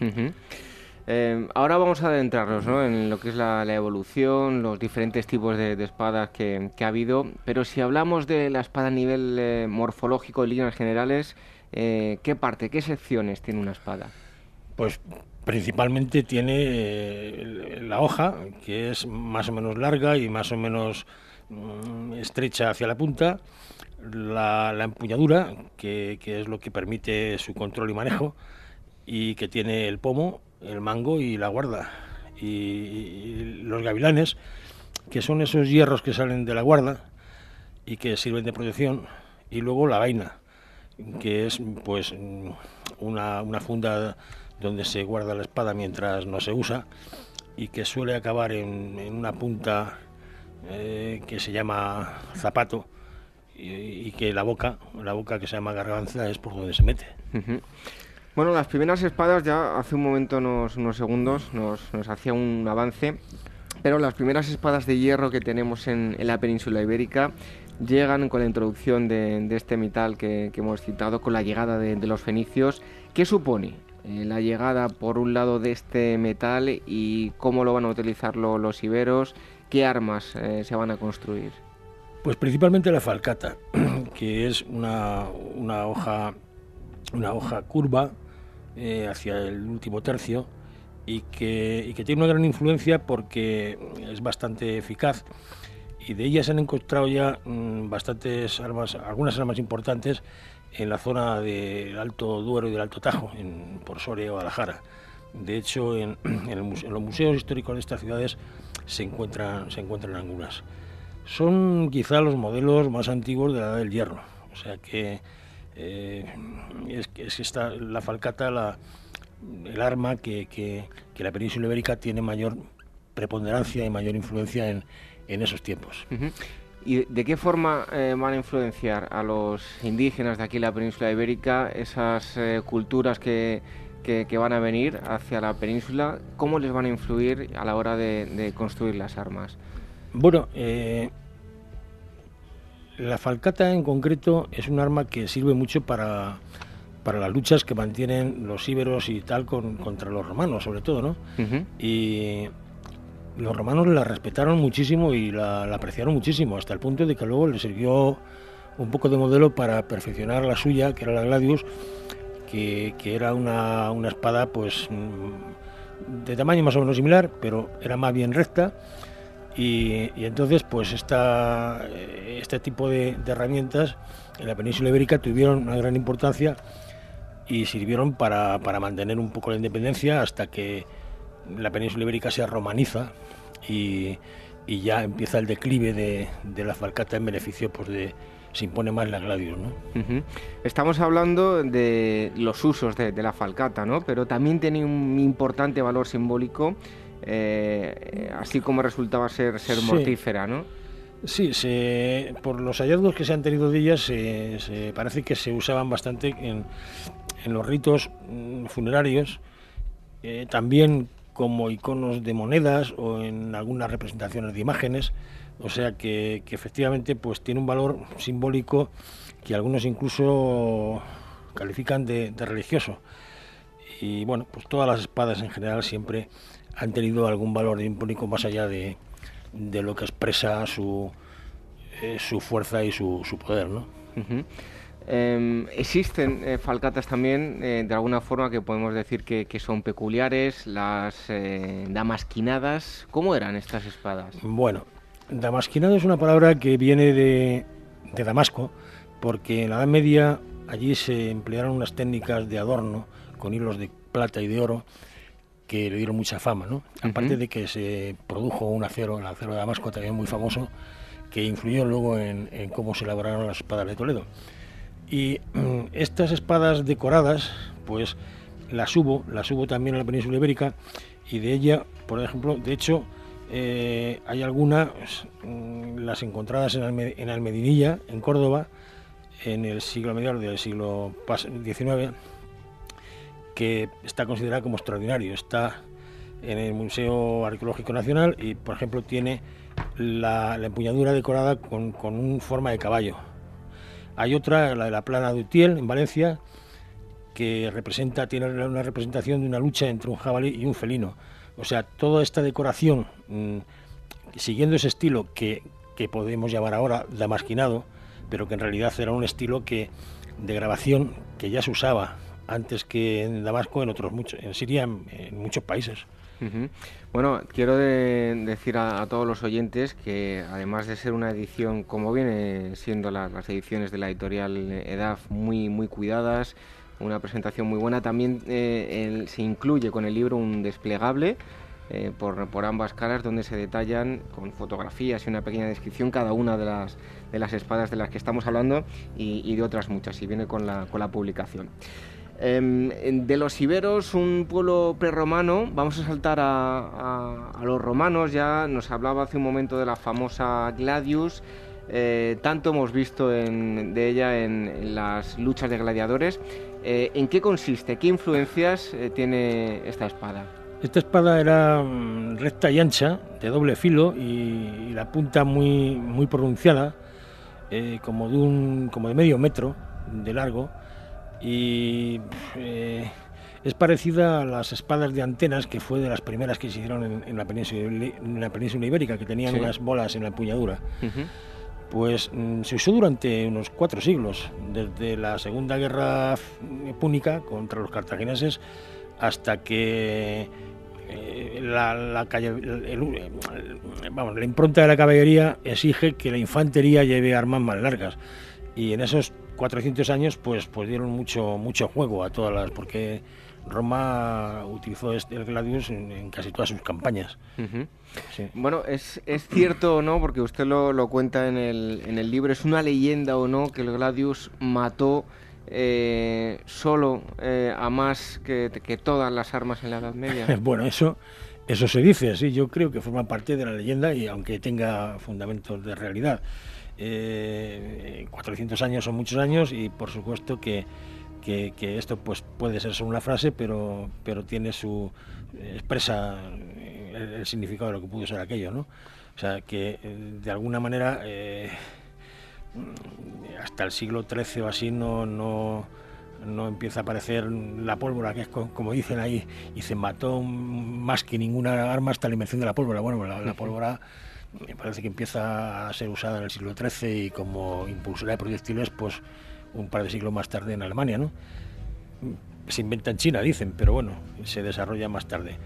Ahora vamos a adentrarnos, ¿no?, en lo que es la evolución, los diferentes tipos de espadas que ha habido, pero si hablamos de la espada a nivel morfológico, en líneas generales, ¿qué secciones tiene una espada? Pues principalmente tiene la hoja, que es más o menos larga y más o menos estrecha hacia la punta, la empuñadura, que es lo que permite su control y manejo, y que tiene el pomo, el mango y la guarda, y los gavilanes, que son esos hierros que salen de la guarda y que sirven de protección, y luego la vaina, que es pues una funda donde se guarda la espada mientras no se usa y que suele acabar en una punta que se llama zapato, y que la boca que se llama garganta es por donde se mete. Bueno, las primeras espadas, ya hace un momento, unos segundos, nos hacía un avance, pero las primeras espadas de hierro que tenemos en la península ibérica llegan con la introducción de este metal que hemos citado, con la llegada de los fenicios. ¿Qué supone la llegada, por un lado, de este metal y cómo lo van a utilizar los iberos? ¿Qué armas se van a construir? Pues principalmente la falcata, que es una hoja curva hacia el último tercio y que tiene una gran influencia porque es bastante eficaz, y de ella se han encontrado ya bastantes armas, algunas armas importantes en la zona del Alto Duero y del Alto Tajo, por Soria y Guadalajara. De hecho, en los museos históricos de estas ciudades se encuentran algunas. Son quizá los modelos más antiguos de la Edad del Hierro, o sea que es esta, la falcata, el arma que la península ibérica tiene mayor preponderancia y mayor influencia en esos tiempos. ¿Y de qué forma van a influenciar a los indígenas de aquí, la península ibérica, esas culturas que van a venir hacia la península? ¿Cómo les van a influir a la hora de construir las armas? Bueno, la falcata en concreto es un arma que sirve mucho para las luchas que mantienen los íberos y tal contra los romanos, sobre todo, ¿no? Y los romanos la respetaron muchísimo y la apreciaron muchísimo, hasta el punto de que luego les sirvió un poco de modelo para perfeccionar la suya, que era la gladius, que era una espada pues de tamaño más o menos similar, pero era más bien recta. Y entonces pues este tipo de herramientas en la península ibérica tuvieron una gran importancia y sirvieron para mantener un poco la independencia hasta que la península ibérica se romaniza y ya empieza el declive de la falcata en beneficio pues se impone más la gladius, ¿no? Estamos hablando de los usos de la falcata, ¿no? Pero también tiene un importante valor simbólico, así como resultaba ser mortífera, ¿no? Sí, por los hallazgos que se han tenido de ellas, se parece que se usaban bastante en los ritos funerarios, también como iconos de monedas o en algunas representaciones de imágenes, o sea que efectivamente pues tiene un valor simbólico que algunos incluso califican de religioso. Y bueno, pues todas las espadas en general siempre han tenido algún valor simbólico más allá de lo que expresa su fuerza y su poder, ¿no? Uh-huh. Existen falcatas también, de alguna forma, que podemos decir que son peculiares, las damasquinadas. ¿Cómo eran estas espadas? Bueno, damasquinado es una palabra que viene de Damasco, porque en la Edad Media allí se emplearon unas técnicas de adorno con hilos de plata y de oro que le dieron mucha fama, ¿no? Uh-huh. Aparte de que se produjo un acero, el acero de Damasco, también muy famoso, que influyó luego en cómo se elaboraron las espadas de Toledo. Y estas espadas decoradas, pues las hubo también en la península ibérica, y de ella, por ejemplo, de hecho, hay algunas, las encontradas en Almedinilla, en Córdoba, en el siglo, a mediados del siglo XIX, que está considerada como extraordinario. Está en el Museo Arqueológico Nacional y, por ejemplo, tiene la empuñadura decorada con una forma de caballo. Hay otra, la de la Plana de Utiel, en Valencia, que tiene una representación de una lucha entre un jabalí y un felino. O sea, toda esta decoración, siguiendo ese estilo que podemos llamar ahora damasquinado, pero que en realidad era un estilo de grabación que ya se usaba antes que en Damasco, en Siria, en muchos países. Uh-huh. Bueno, quiero decir a todos los oyentes que, además de ser una edición, como viene siendo las ediciones de la editorial EDAF, muy, muy cuidadas, una presentación muy buena, también se incluye con el libro un desplegable por ambas caras, donde se detallan con fotografías y una pequeña descripción cada una de las espadas de las que estamos hablando y de otras muchas, y viene con la publicación. De los iberos, un pueblo prerromano, vamos a saltar a los romanos. Ya nos hablaba hace un momento de la famosa gladius, tanto hemos visto de ella en las luchas de gladiadores. ¿En qué consiste? ¿Qué influencias tiene esta espada? Esta espada era recta y ancha, de doble filo y la punta muy, muy pronunciada, como de medio metro de largo. Y es parecida a las espadas de antenas, que fue de las primeras que se hicieron en la península ibérica, que tenían unas bolas en la empuñadura. Uh-huh. Pues se usó durante unos 4 siglos, desde la Segunda Guerra Púnica contra los cartagineses hasta que la impronta de la caballería exige que la infantería lleve armas más largas, y en esos 400 años pues dieron mucho juego a todas las, porque Roma utilizó el gladius en casi todas sus campañas. Uh-huh. Sí. Bueno, es cierto o no, porque usted lo cuenta en el libro, es una leyenda o no que el gladius mató solo a más que todas las armas en la Edad Media. Bueno, eso se dice, sí, yo creo que forma parte de la leyenda, y aunque tenga fundamentos de realidad. 400 años son muchos años, y por supuesto que esto pues puede ser solo una frase, pero tiene expresa el significado de lo que pudo ser aquello, ¿no? O sea, que de alguna manera hasta el siglo XIII o así no empieza a aparecer la pólvora, que es como dicen ahí, y se mató más que ninguna arma hasta la invención de la pólvora. Bueno, la pólvora me parece que empieza a ser usada en el siglo XIII y como impulsora de proyectiles pues un par de siglos más tarde en Alemania, ¿no? Se inventa en China, dicen, pero bueno, se desarrolla más tarde.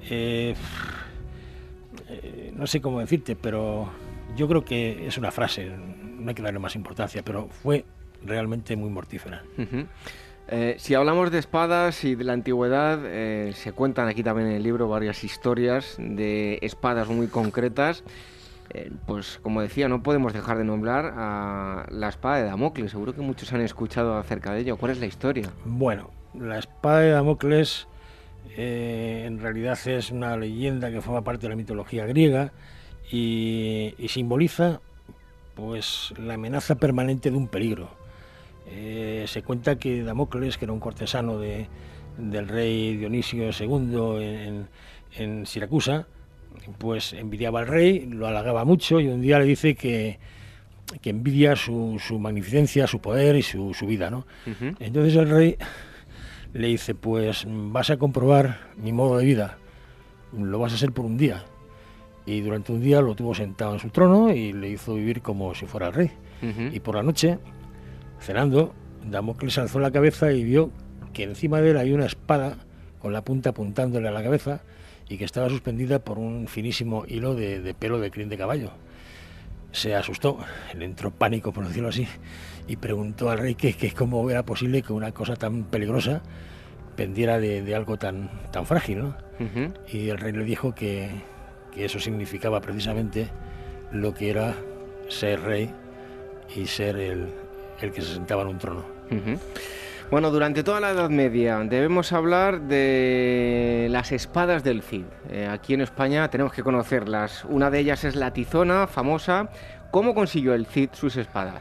No sé cómo decirte, pero yo creo que es una frase, no hay que darle más importancia, pero fue realmente muy mortífera. Uh-huh. Si hablamos de espadas y de la antigüedad, se cuentan aquí también en el libro varias historias de espadas muy concretas. Pues como decía, no podemos dejar de nombrar a la espada de Damocles. Seguro que muchos han escuchado acerca de ello. ¿Cuál es la historia? Bueno, la espada de Damocles en realidad es una leyenda que forma parte de la mitología griega y simboliza pues la amenaza permanente de un peligro. Se cuenta que Damocles, que era un cortesano del rey Dionisio II en Siracusa, pues envidiaba al rey, lo halagaba mucho y un día le dice que envidia su magnificencia, su poder y su vida, ¿no? Uh-huh. Entonces el rey le dice, pues vas a comprobar mi modo de vida, lo vas a hacer por un día. Y durante un día lo tuvo sentado en su trono y le hizo vivir como si fuera el rey. Uh-huh. Y por la noche, cenando, Damocles alzó la cabeza y vio que encima de él había una espada con la punta apuntándole a la cabeza y que estaba suspendida por un finísimo hilo de pelo de crin de caballo. Se asustó, le entró pánico, por decirlo así, y preguntó al rey que cómo era posible que una cosa tan peligrosa pendiera de algo tan frágil, ¿no? Uh-huh. Y el rey le dijo que eso significaba precisamente lo que era ser rey y ser el que se sentaba en un trono. Uh-huh. Bueno, durante toda la Edad Media debemos hablar de las espadas del Cid. Aquí en España tenemos que conocerlas. Una de ellas es la tizona, famosa. ¿Cómo consiguió el Cid sus espadas?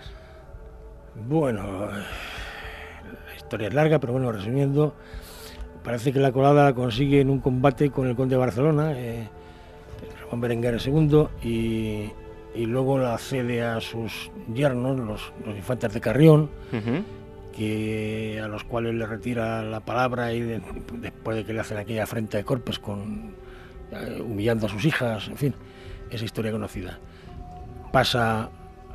Bueno, la historia es larga, pero bueno, resumiendo, parece que la colada la consigue en un combate con el conde de Barcelona, Ramón Berenguer II, y luego la cede a sus yernos, los infantes de Carrión, uh-huh, a los cuales le retira la palabra y después de que le hacen aquella afrenta de Corpes humillando a sus hijas, en fin, esa historia conocida. Pasa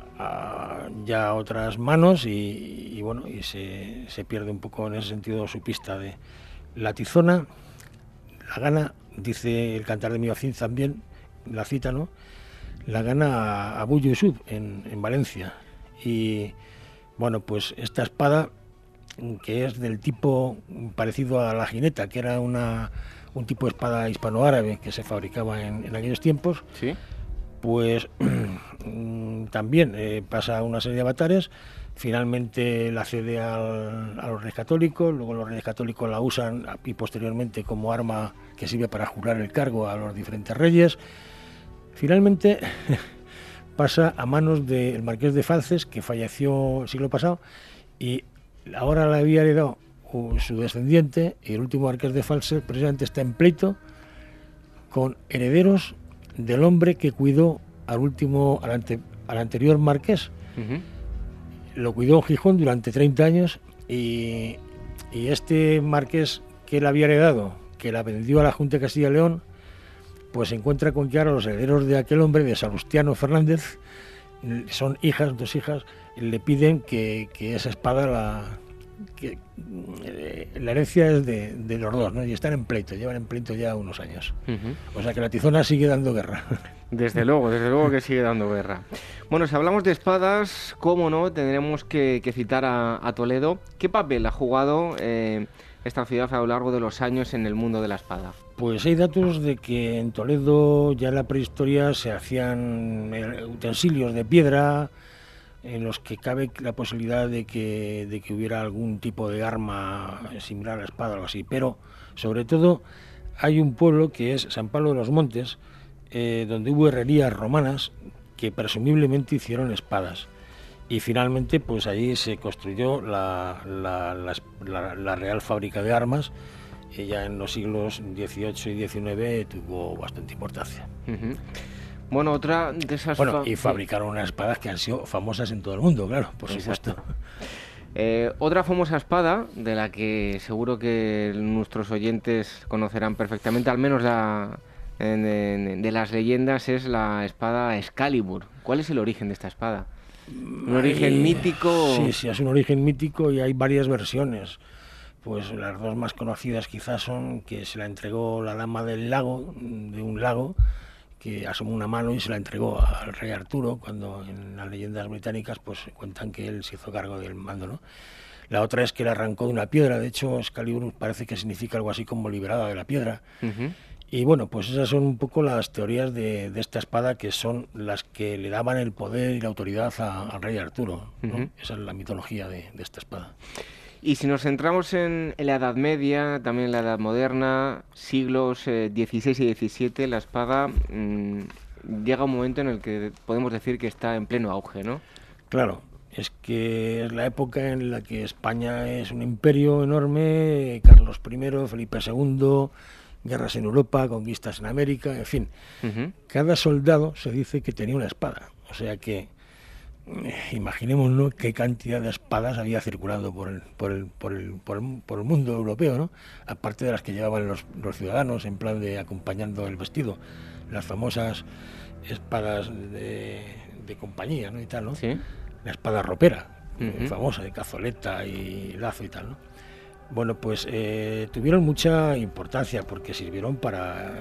ya a otras manos y se pierde un poco en ese sentido su pista de la tizona. La gana, dice el Cantar de Millocín también, la cita, ¿no? La gana Abu Yusuf en Valencia. Y bueno, pues esta espada, que es del tipo parecido a la jineta, que era un tipo de espada hispanoárabe que se fabricaba en aquellos tiempos, ¿sí? Pues también pasa una serie de avatares. Finalmente la cede a los Reyes Católicos, luego los Reyes Católicos la usan y posteriormente como arma que sirve para jurar el cargo a los diferentes reyes. Finalmente pasa a manos del Marqués de Falces, que falleció el siglo pasado, y ahora la había heredado su descendiente, y el último Marqués de Falces precisamente está en pleito con herederos del hombre que cuidó al anterior marqués. Uh-huh. Lo cuidó en Gijón durante 30 años y este marqués que la había heredado, que la vendió a la Junta de Castilla y León, pues se encuentra con que ahora los herederos de aquel hombre, de Salustiano Fernández, son dos hijas, le piden que esa espada la herencia es de los dos, ¿no? Y están en pleito, llevan en pleito ya unos años. Uh-huh. O sea que la tizona sigue dando guerra. Desde luego que sigue dando guerra. Bueno, si hablamos de espadas, cómo no, tendremos que citar a Toledo. ¿Qué papel ha jugado esta ciudad a lo largo de los años en el mundo de la espada? Pues hay datos de que en Toledo ya en la prehistoria se hacían utensilios de piedra en los que cabe la posibilidad de que hubiera algún tipo de arma similar a la espada o algo así. Pero, sobre todo, hay un pueblo que es San Pablo de los Montes, donde hubo herrerías romanas que presumiblemente hicieron espadas. Y finalmente, pues allí se construyó la Real Fábrica de Armas, que ya en los siglos XVIII y XIX tuvo bastante importancia. Uh-huh. Bueno, otra de esas... y fabricaron unas espadas que han sido famosas en todo el mundo, claro, por supuesto. Otra famosa espada, de la que seguro que nuestros oyentes conocerán perfectamente, al menos de las leyendas, es la espada Excalibur. ¿Cuál es el origen de esta espada? ¿Un origen mítico? Sí, es un origen mítico y hay varias versiones. Pues las dos más conocidas quizás son que se la entregó la dama del lago, de un lago, que asomó una mano y se la entregó al rey Arturo, cuando en las leyendas británicas pues cuentan que él se hizo cargo del mando, ¿no? La otra es que la arrancó de una piedra. De hecho, Excalibur parece que significa algo así como liberada de la piedra. Uh-huh. Y bueno, pues esas son un poco las teorías de esta espada, que son las que le daban el poder y la autoridad al rey Arturo, ¿no? Uh-huh. Esa es la mitología de esta espada. Y si nos centramos en la Edad Media, también en la Edad Moderna, siglos XVI y XVII, la espada llega un momento en el que podemos decir que está en pleno auge, ¿no? Claro, es que es la época en la que España es un imperio enorme, Carlos I, Felipe II guerras en Europa, conquistas en América, en fin. Cada soldado se dice que tenía una espada, o sea que imaginémonos qué cantidad de espadas había circulando por el mundo europeo, ¿no? Aparte de las que llevaban los ciudadanos en plan de acompañando el vestido, las famosas espadas de compañía, ¿no? Y tal, ¿no? ¿Sí? La espada ropera, famosa, de cazoleta y lazo y tal, ¿no? Bueno, pues tuvieron mucha importancia porque sirvieron para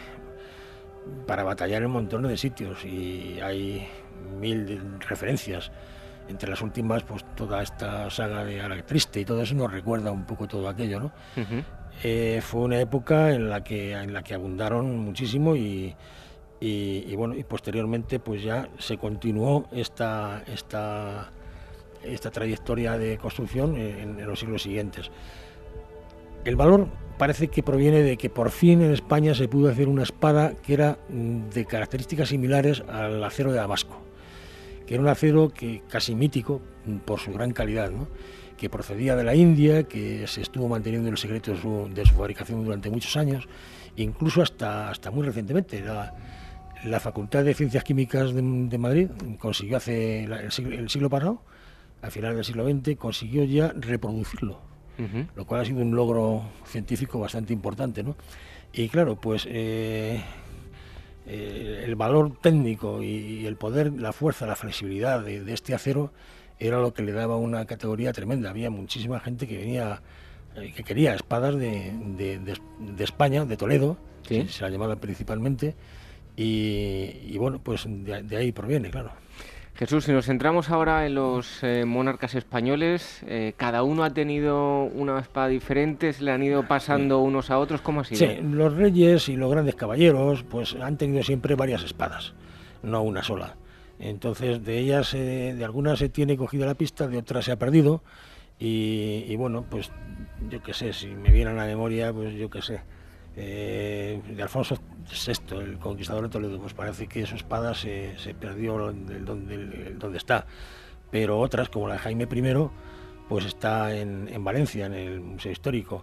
batallar en montones de sitios, y hay 1000 referencias. Entre las últimas, pues toda esta saga de Alag Triste y todo eso nos recuerda un poco todo aquello, ¿no? Fue una época en la que abundaron muchísimo y bueno, y posteriormente pues ya se continuó esta trayectoria de construcción en los siglos siguientes. El valor parece que proviene de que por fin en España se pudo hacer una espada que era de características similares al acero de Damasco, que era un acero que casi mítico por su gran calidad, ¿no? Que procedía de la India, que se estuvo manteniendo el secreto de su fabricación durante muchos años, incluso hasta muy recientemente. La Facultad de Ciencias Químicas de Madrid consiguió hace el siglo pasado, a finales del siglo XX, consiguió ya reproducirlo, lo cual ha sido un logro científico bastante importante, ¿no? Y claro, pues el valor técnico y el poder, la fuerza, la flexibilidad de este acero era lo que le daba una categoría tremenda. Había muchísima gente que venía, que quería espadas de España, de Toledo, ¿sí? Se la llamaba principalmente, y bueno, pues de ahí proviene, claro. Jesús, si nos centramos ahora en los monarcas españoles, cada uno ha tenido una espada diferente, se le han ido pasando unos a otros, ¿cómo ha sido? Sí, los reyes y los grandes caballeros pues han tenido siempre varias espadas, no una sola. Entonces de ellas, de algunas se tiene cogida la pista, de otras se ha perdido, y bueno, pues yo qué sé, si me viene a la memoria, pues yo qué sé, de Alfonso VI, el conquistador de Toledo, pues parece que su espada se perdió donde está, pero otras, como la de Jaime I, pues está en Valencia, en el Museo Histórico,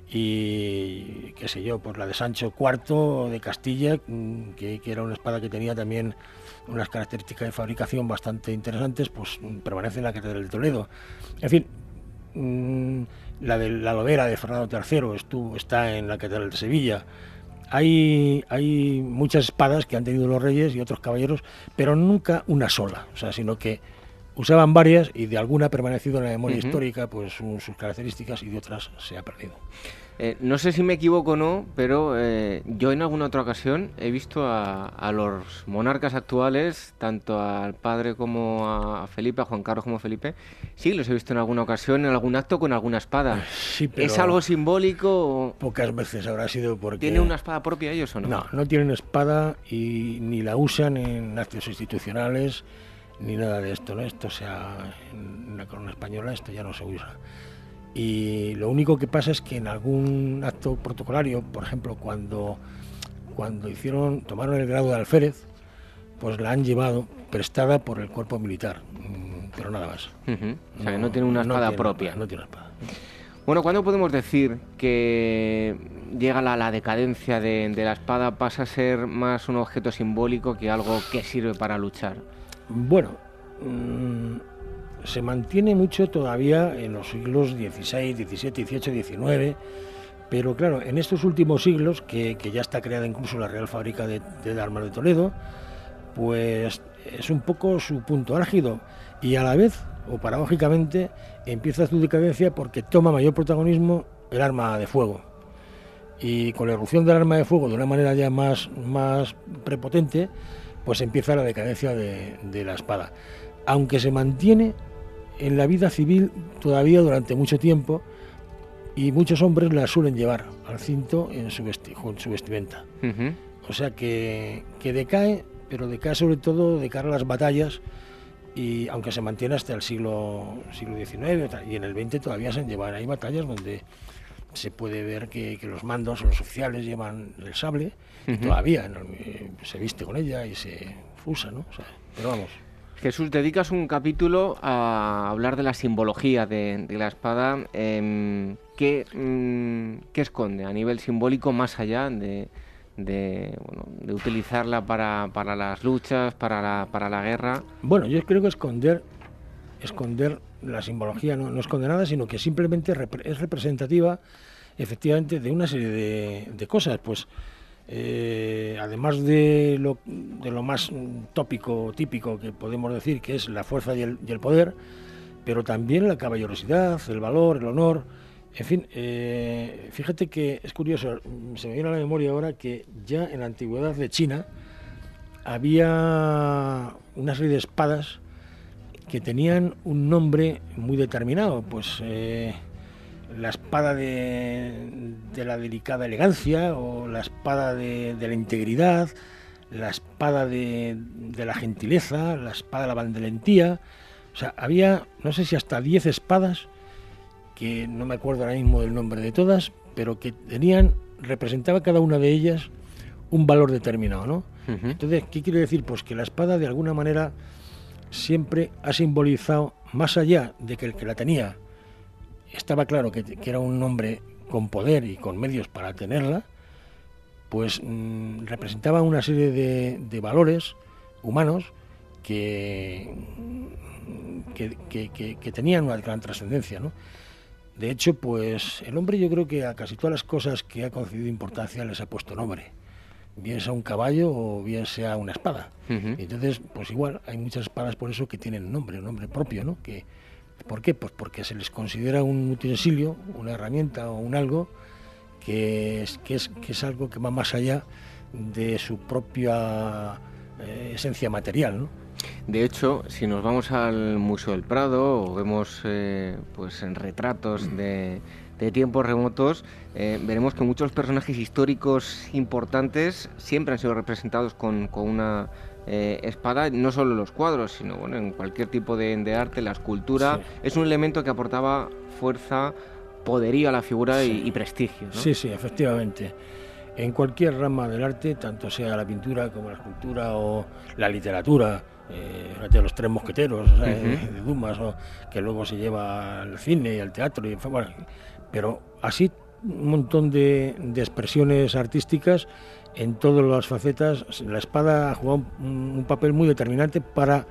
y qué sé yo, pues la de Sancho IV de Castilla, que era una espada que tenía también unas características de fabricación bastante interesantes, pues permanece en la Catedral de Toledo. En fin, la de la lobera de Fernando III está en la Catedral de Sevilla. Hay muchas espadas que han tenido los reyes y otros caballeros, pero nunca una sola, o sea, sino que usaban varias, y de alguna ha permanecido en la memoria histórica pues sus características, y de otras se ha perdido. No sé si me equivoco o no, pero yo en alguna otra ocasión he visto a los monarcas actuales, tanto al padre como a Felipe, a Juan Carlos como a Felipe, sí, los he visto en alguna ocasión, en algún acto con alguna espada. Sí, pero ¿es algo simbólico? Pocas veces habrá sido porque... ¿Tienen una espada propia ellos o no? No tienen espada, y ni la usan en actos institucionales, ni nada de esto, ¿no? Esto en la corona española esto ya no se usa. Y lo único que pasa es que en algún acto protocolario, por ejemplo, cuando tomaron el grado de alférez, pues la han llevado prestada por el cuerpo militar, pero nada más. O sea, que no tiene una espada propia. No tiene espada. Bueno, ¿cuándo podemos decir que llega la decadencia de la espada, pasa a ser más un objeto simbólico que algo que sirve para luchar? Bueno, se mantiene mucho todavía en los siglos XVI, XVII, XVIII, XIX, pero claro, en estos últimos siglos, que ya está creada incluso la Real Fábrica de Armas de Toledo, pues es un poco su punto álgido, y a la vez, o paradójicamente, empieza su decadencia porque toma mayor protagonismo el arma de fuego. Y con la irrupción del arma de fuego de una manera ya más prepotente, pues empieza la decadencia de la espada. Aunque se mantiene en la vida civil todavía durante mucho tiempo, y muchos hombres la suelen llevar al cinto en su vestimenta. O sea que decae, pero decae sobre todo de cara a las batallas, y aunque se mantiene hasta el siglo XIX, y en el XX todavía se llevan, hay batallas donde se puede ver que los mandos o los oficiales llevan el sable, y todavía se viste con ella y se usa, ¿no? O sea, pero vamos. Jesús, dedicas un capítulo a hablar de la simbología de la espada. ¿Qué esconde a nivel simbólico más allá de utilizarla para las luchas, para la guerra? Bueno, yo creo que esconder la simbología no esconde nada, sino que simplemente es representativa efectivamente de una serie de cosas. Pues además de lo más tópico, típico que podemos decir, que es la fuerza y el poder, pero también la caballerosidad, el valor, el honor, en fin. Fíjate que es curioso, se me viene a la memoria ahora que ya en la antigüedad de China había una serie de espadas que tenían un nombre muy determinado, pues la espada de la delicada elegancia, o la espada de la integridad, la espada de la gentileza, la espada de la valentía. O sea, había, no sé si hasta 10 espadas, que no me acuerdo ahora mismo del nombre de todas, pero que representaba cada una de ellas un valor determinado, ¿no? Uh-huh. Entonces, ¿qué quiere decir? Pues que la espada, de alguna manera, siempre ha simbolizado, más allá de que el que la tenía estaba claro que era un hombre con poder y con medios para tenerla, pues representaba una serie de valores humanos que tenían una gran trascendencia, ¿no? De hecho, pues el hombre, yo creo que a casi todas las cosas que ha concedido importancia les ha puesto nombre, bien sea un caballo o bien sea una espada. Uh-huh. Entonces, pues igual hay muchas espadas por eso que tienen un nombre propio, ¿no? ¿Por qué? Pues porque se les considera un utensilio, una herramienta o un algo que es algo que va más allá de su propia esencia material, ¿no? De hecho, si nos vamos al Museo del Prado o vemos pues en retratos de tiempos remotos, veremos que muchos personajes históricos importantes siempre han sido representados con una espada, no solo en los cuadros, sino bueno, en cualquier tipo de arte, la escultura. Sí. Es un elemento que aportaba fuerza, poderío a la figura, sí, y prestigio, ¿no? Sí, efectivamente. En cualquier rama del arte, tanto sea la pintura como la escultura o la literatura, de los Tres Mosqueteros, o sea, uh-huh, de Dumas, o que luego se lleva al cine y al teatro, y, bueno, pero así un montón de expresiones artísticas en todas las facetas. La espada ha jugado un papel muy determinante para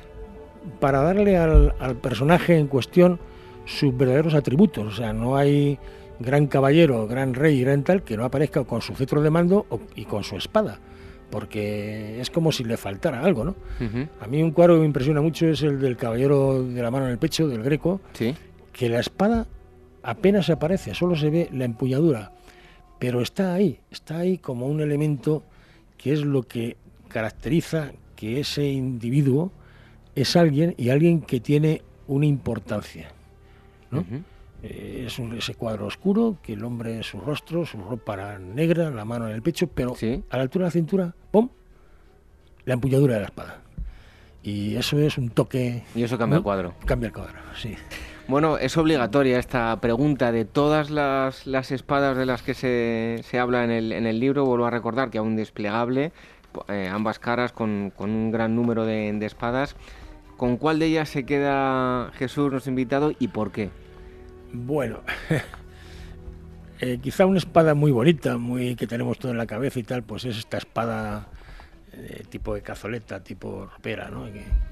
darle al personaje en cuestión sus verdaderos atributos. O sea, no hay gran caballero, gran rey, gran tal, que no aparezca con su cetro de mando y con su espada, porque es como si le faltara algo, ¿no? Uh-huh. A mí un cuadro que me impresiona mucho es el del caballero de la mano en el pecho, del Greco, ¿sí?, que la espada apenas aparece, solo se ve la empuñadura, pero está ahí como un elemento que es lo que caracteriza que ese individuo es alguien, y alguien que tiene una importancia, ¿no? Uh-huh. Es ese cuadro oscuro, que el hombre, su rostro, su ropa negra, la mano en el pecho, pero ¿sí?, a la altura de la cintura, ¡pum!, la empuñadura de la espada. Y eso es un toque... Y eso cambia, ¿no?, el cuadro. Cambia el cuadro, sí. Bueno, es obligatoria esta pregunta. De todas las espadas de las que se habla en el libro, vuelvo a recordar que hay un desplegable, ambas caras con un gran número de espadas. ¿Con cuál de ellas se queda Jesús, nuestro invitado, y por qué? Bueno, quizá una espada muy bonita, muy que tenemos todo en la cabeza y tal, pues es esta espada tipo de cazoleta, tipo ropera, ¿no?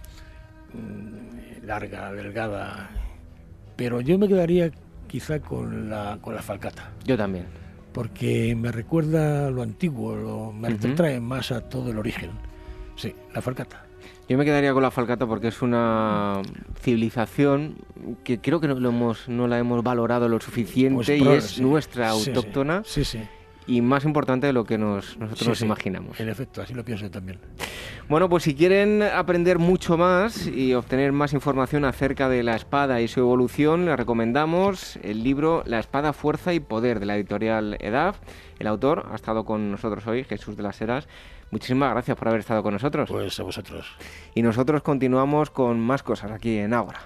Larga, delgada. Pero yo me quedaría quizá con la falcata. Yo también. Porque me recuerda lo antiguo, me retrae más a todo el origen. Sí, la falcata. Yo me quedaría con la falcata porque es una civilización que creo que no la hemos valorado lo suficiente, pues y es nuestra, autóctona, sí. Y más importante de lo que nosotros nos imaginamos. En efecto, así lo pienso también. Bueno, pues si quieren aprender mucho más y obtener más información acerca de la espada y su evolución, les recomendamos el libro La espada, fuerza y poder, de la editorial EDAF. El autor ha estado con nosotros hoy, Jesús de las Heras. Muchísimas gracias por haber estado con nosotros. Pues a vosotros. Y nosotros continuamos con más cosas aquí en Ágora.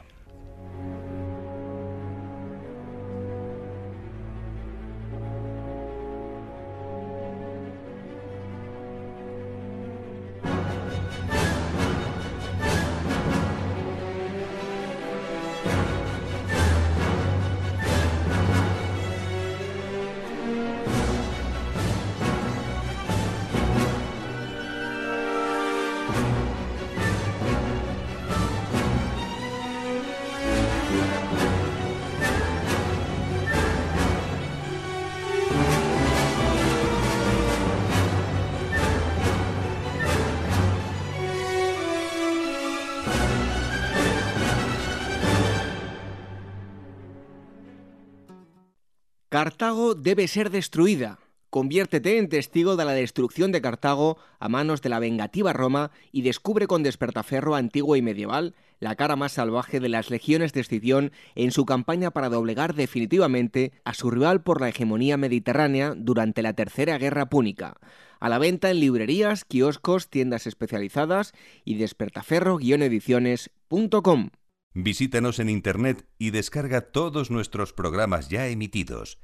Cartago debe ser destruida. Conviértete en testigo de la destrucción de Cartago a manos de la vengativa Roma y descubre con Despertaferro antiguo y medieval la cara más salvaje de las legiones de Escipión en su campaña para doblegar definitivamente a su rival por la hegemonía mediterránea durante la Tercera Guerra Púnica. A la venta en librerías, kioscos, tiendas especializadas y despertaferro-ediciones.com. Visítanos en internet y descarga todos nuestros programas ya emitidos: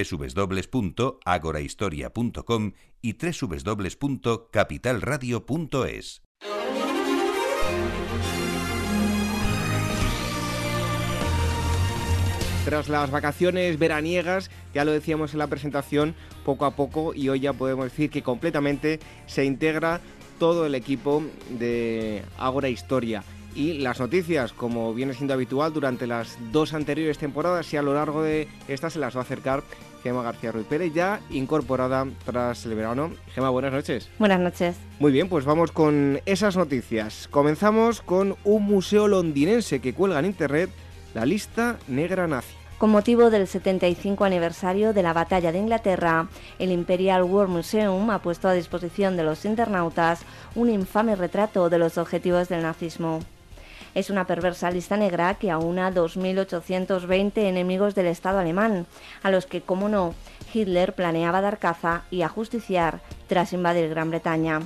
www.agorahistoria.com y www.capitalradio.es. Tras las vacaciones veraniegas, ya lo decíamos en la presentación, poco a poco, y hoy ya podemos decir que completamente se integra todo el equipo de Ágora Historia. Y las noticias, como viene siendo habitual durante las 2 anteriores temporadas, y a lo largo de estas se las va a acercar Gemma García Ruiz Pérez, ya incorporada tras el verano. Gemma, buenas noches. Buenas noches. Muy bien, pues vamos con esas noticias. Comenzamos con un museo londinense que cuelga en internet la lista negra nazi. Con motivo del 75 aniversario de la Batalla de Inglaterra, el Imperial War Museum ha puesto a disposición de los internautas un infame retrato de los objetivos del nazismo. Es una perversa lista negra que aúna 2.820 enemigos del Estado alemán, a los que, como no, Hitler planeaba dar caza y ajusticiar tras invadir Gran Bretaña.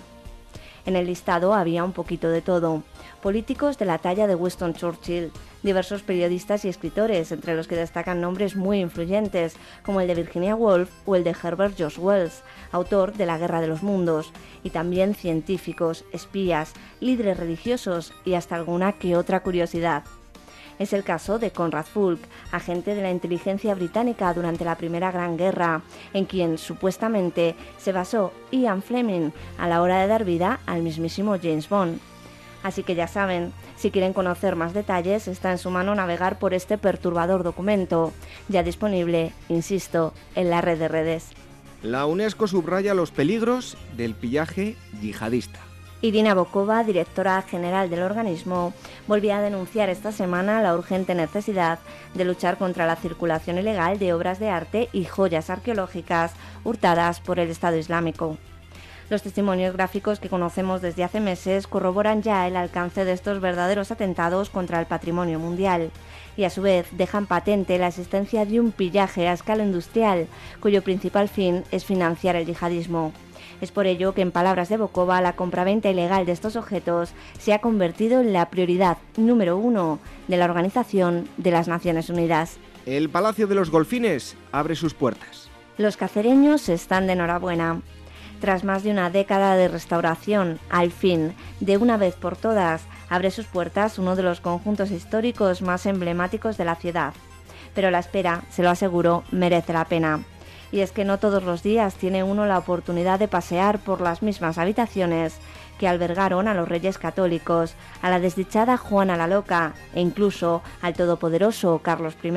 En el listado había un poquito de todo: políticos de la talla de Winston Churchill, diversos periodistas y escritores, entre los que destacan nombres muy influyentes, como el de Virginia Woolf o el de Herbert George Wells, autor de La Guerra de los Mundos, y también científicos, espías, líderes religiosos y hasta alguna que otra curiosidad. Es el caso de Conrad Fulk, agente de la inteligencia británica durante la Primera Gran Guerra, en quien supuestamente se basó Ian Fleming a la hora de dar vida al mismísimo James Bond. Así que ya saben, si quieren conocer más detalles, está en su mano navegar por este perturbador documento, ya disponible, insisto, en la red de redes. La UNESCO subraya los peligros del pillaje yihadista. Irina Bokova, directora general del organismo, volvió a denunciar esta semana la urgente necesidad de luchar contra la circulación ilegal de obras de arte y joyas arqueológicas hurtadas por el Estado Islámico. Los testimonios gráficos que conocemos desde hace meses corroboran ya el alcance de estos verdaderos atentados contra el patrimonio mundial y a su vez dejan patente la existencia de un pillaje a escala industrial cuyo principal fin es financiar el yihadismo. Es por ello que, en palabras de Bokova, la compraventa ilegal de estos objetos se ha convertido en la prioridad número 1 de la Organización de las Naciones Unidas. El Palacio de los Golfines abre sus puertas. Los cacereños están de enhorabuena. Tras más de una década de restauración, al fin, de una vez por todas, abre sus puertas uno de los conjuntos históricos más emblemáticos de la ciudad. Pero la espera, se lo aseguro, merece la pena. Y es que no todos los días tiene uno la oportunidad de pasear por las mismas habitaciones que albergaron a los reyes católicos, a la desdichada Juana la Loca e incluso al todopoderoso Carlos I.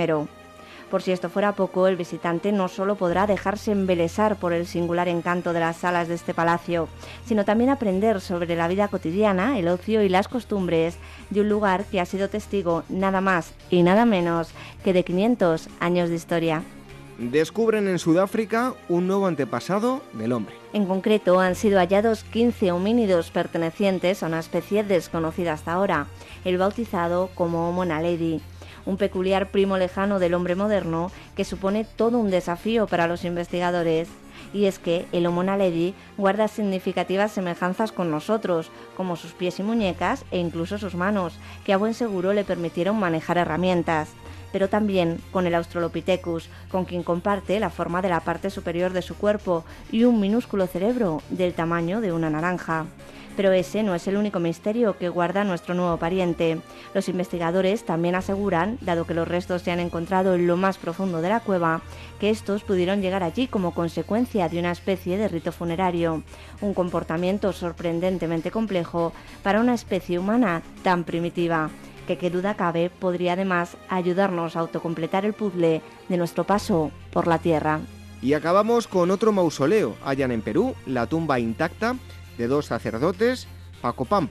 Por si esto fuera poco, el visitante no solo podrá dejarse embelesar por el singular encanto de las salas de este palacio, sino también aprender sobre la vida cotidiana, el ocio y las costumbres de un lugar que ha sido testigo nada más y nada menos que de 500 años de historia. Descubren en Sudáfrica un nuevo antepasado del hombre. En concreto, han sido hallados 15 homínidos pertenecientes a una especie desconocida hasta ahora, el bautizado como Homo naledi, un peculiar primo lejano del hombre moderno que supone todo un desafío para los investigadores. Y es que el Homo naledi guarda significativas semejanzas con nosotros, como sus pies y muñecas e incluso sus manos, que a buen seguro le permitieron manejar herramientas, pero también con el Australopithecus, con quien comparte la forma de la parte superior de su cuerpo y un minúsculo cerebro del tamaño de una naranja. Pero ese no es el único misterio que guarda nuestro nuevo pariente. Los investigadores también aseguran, dado que los restos se han encontrado en lo más profundo de la cueva, que estos pudieron llegar allí como consecuencia de una especie de rito funerario, un comportamiento sorprendentemente complejo para una especie humana tan primitiva, que qué duda cabe podría además ayudarnos a autocompletar el puzzle de nuestro paso por la Tierra. Y acabamos con otro mausoleo. Hallan en Perú la tumba intacta de 2 sacerdotes pacopampas.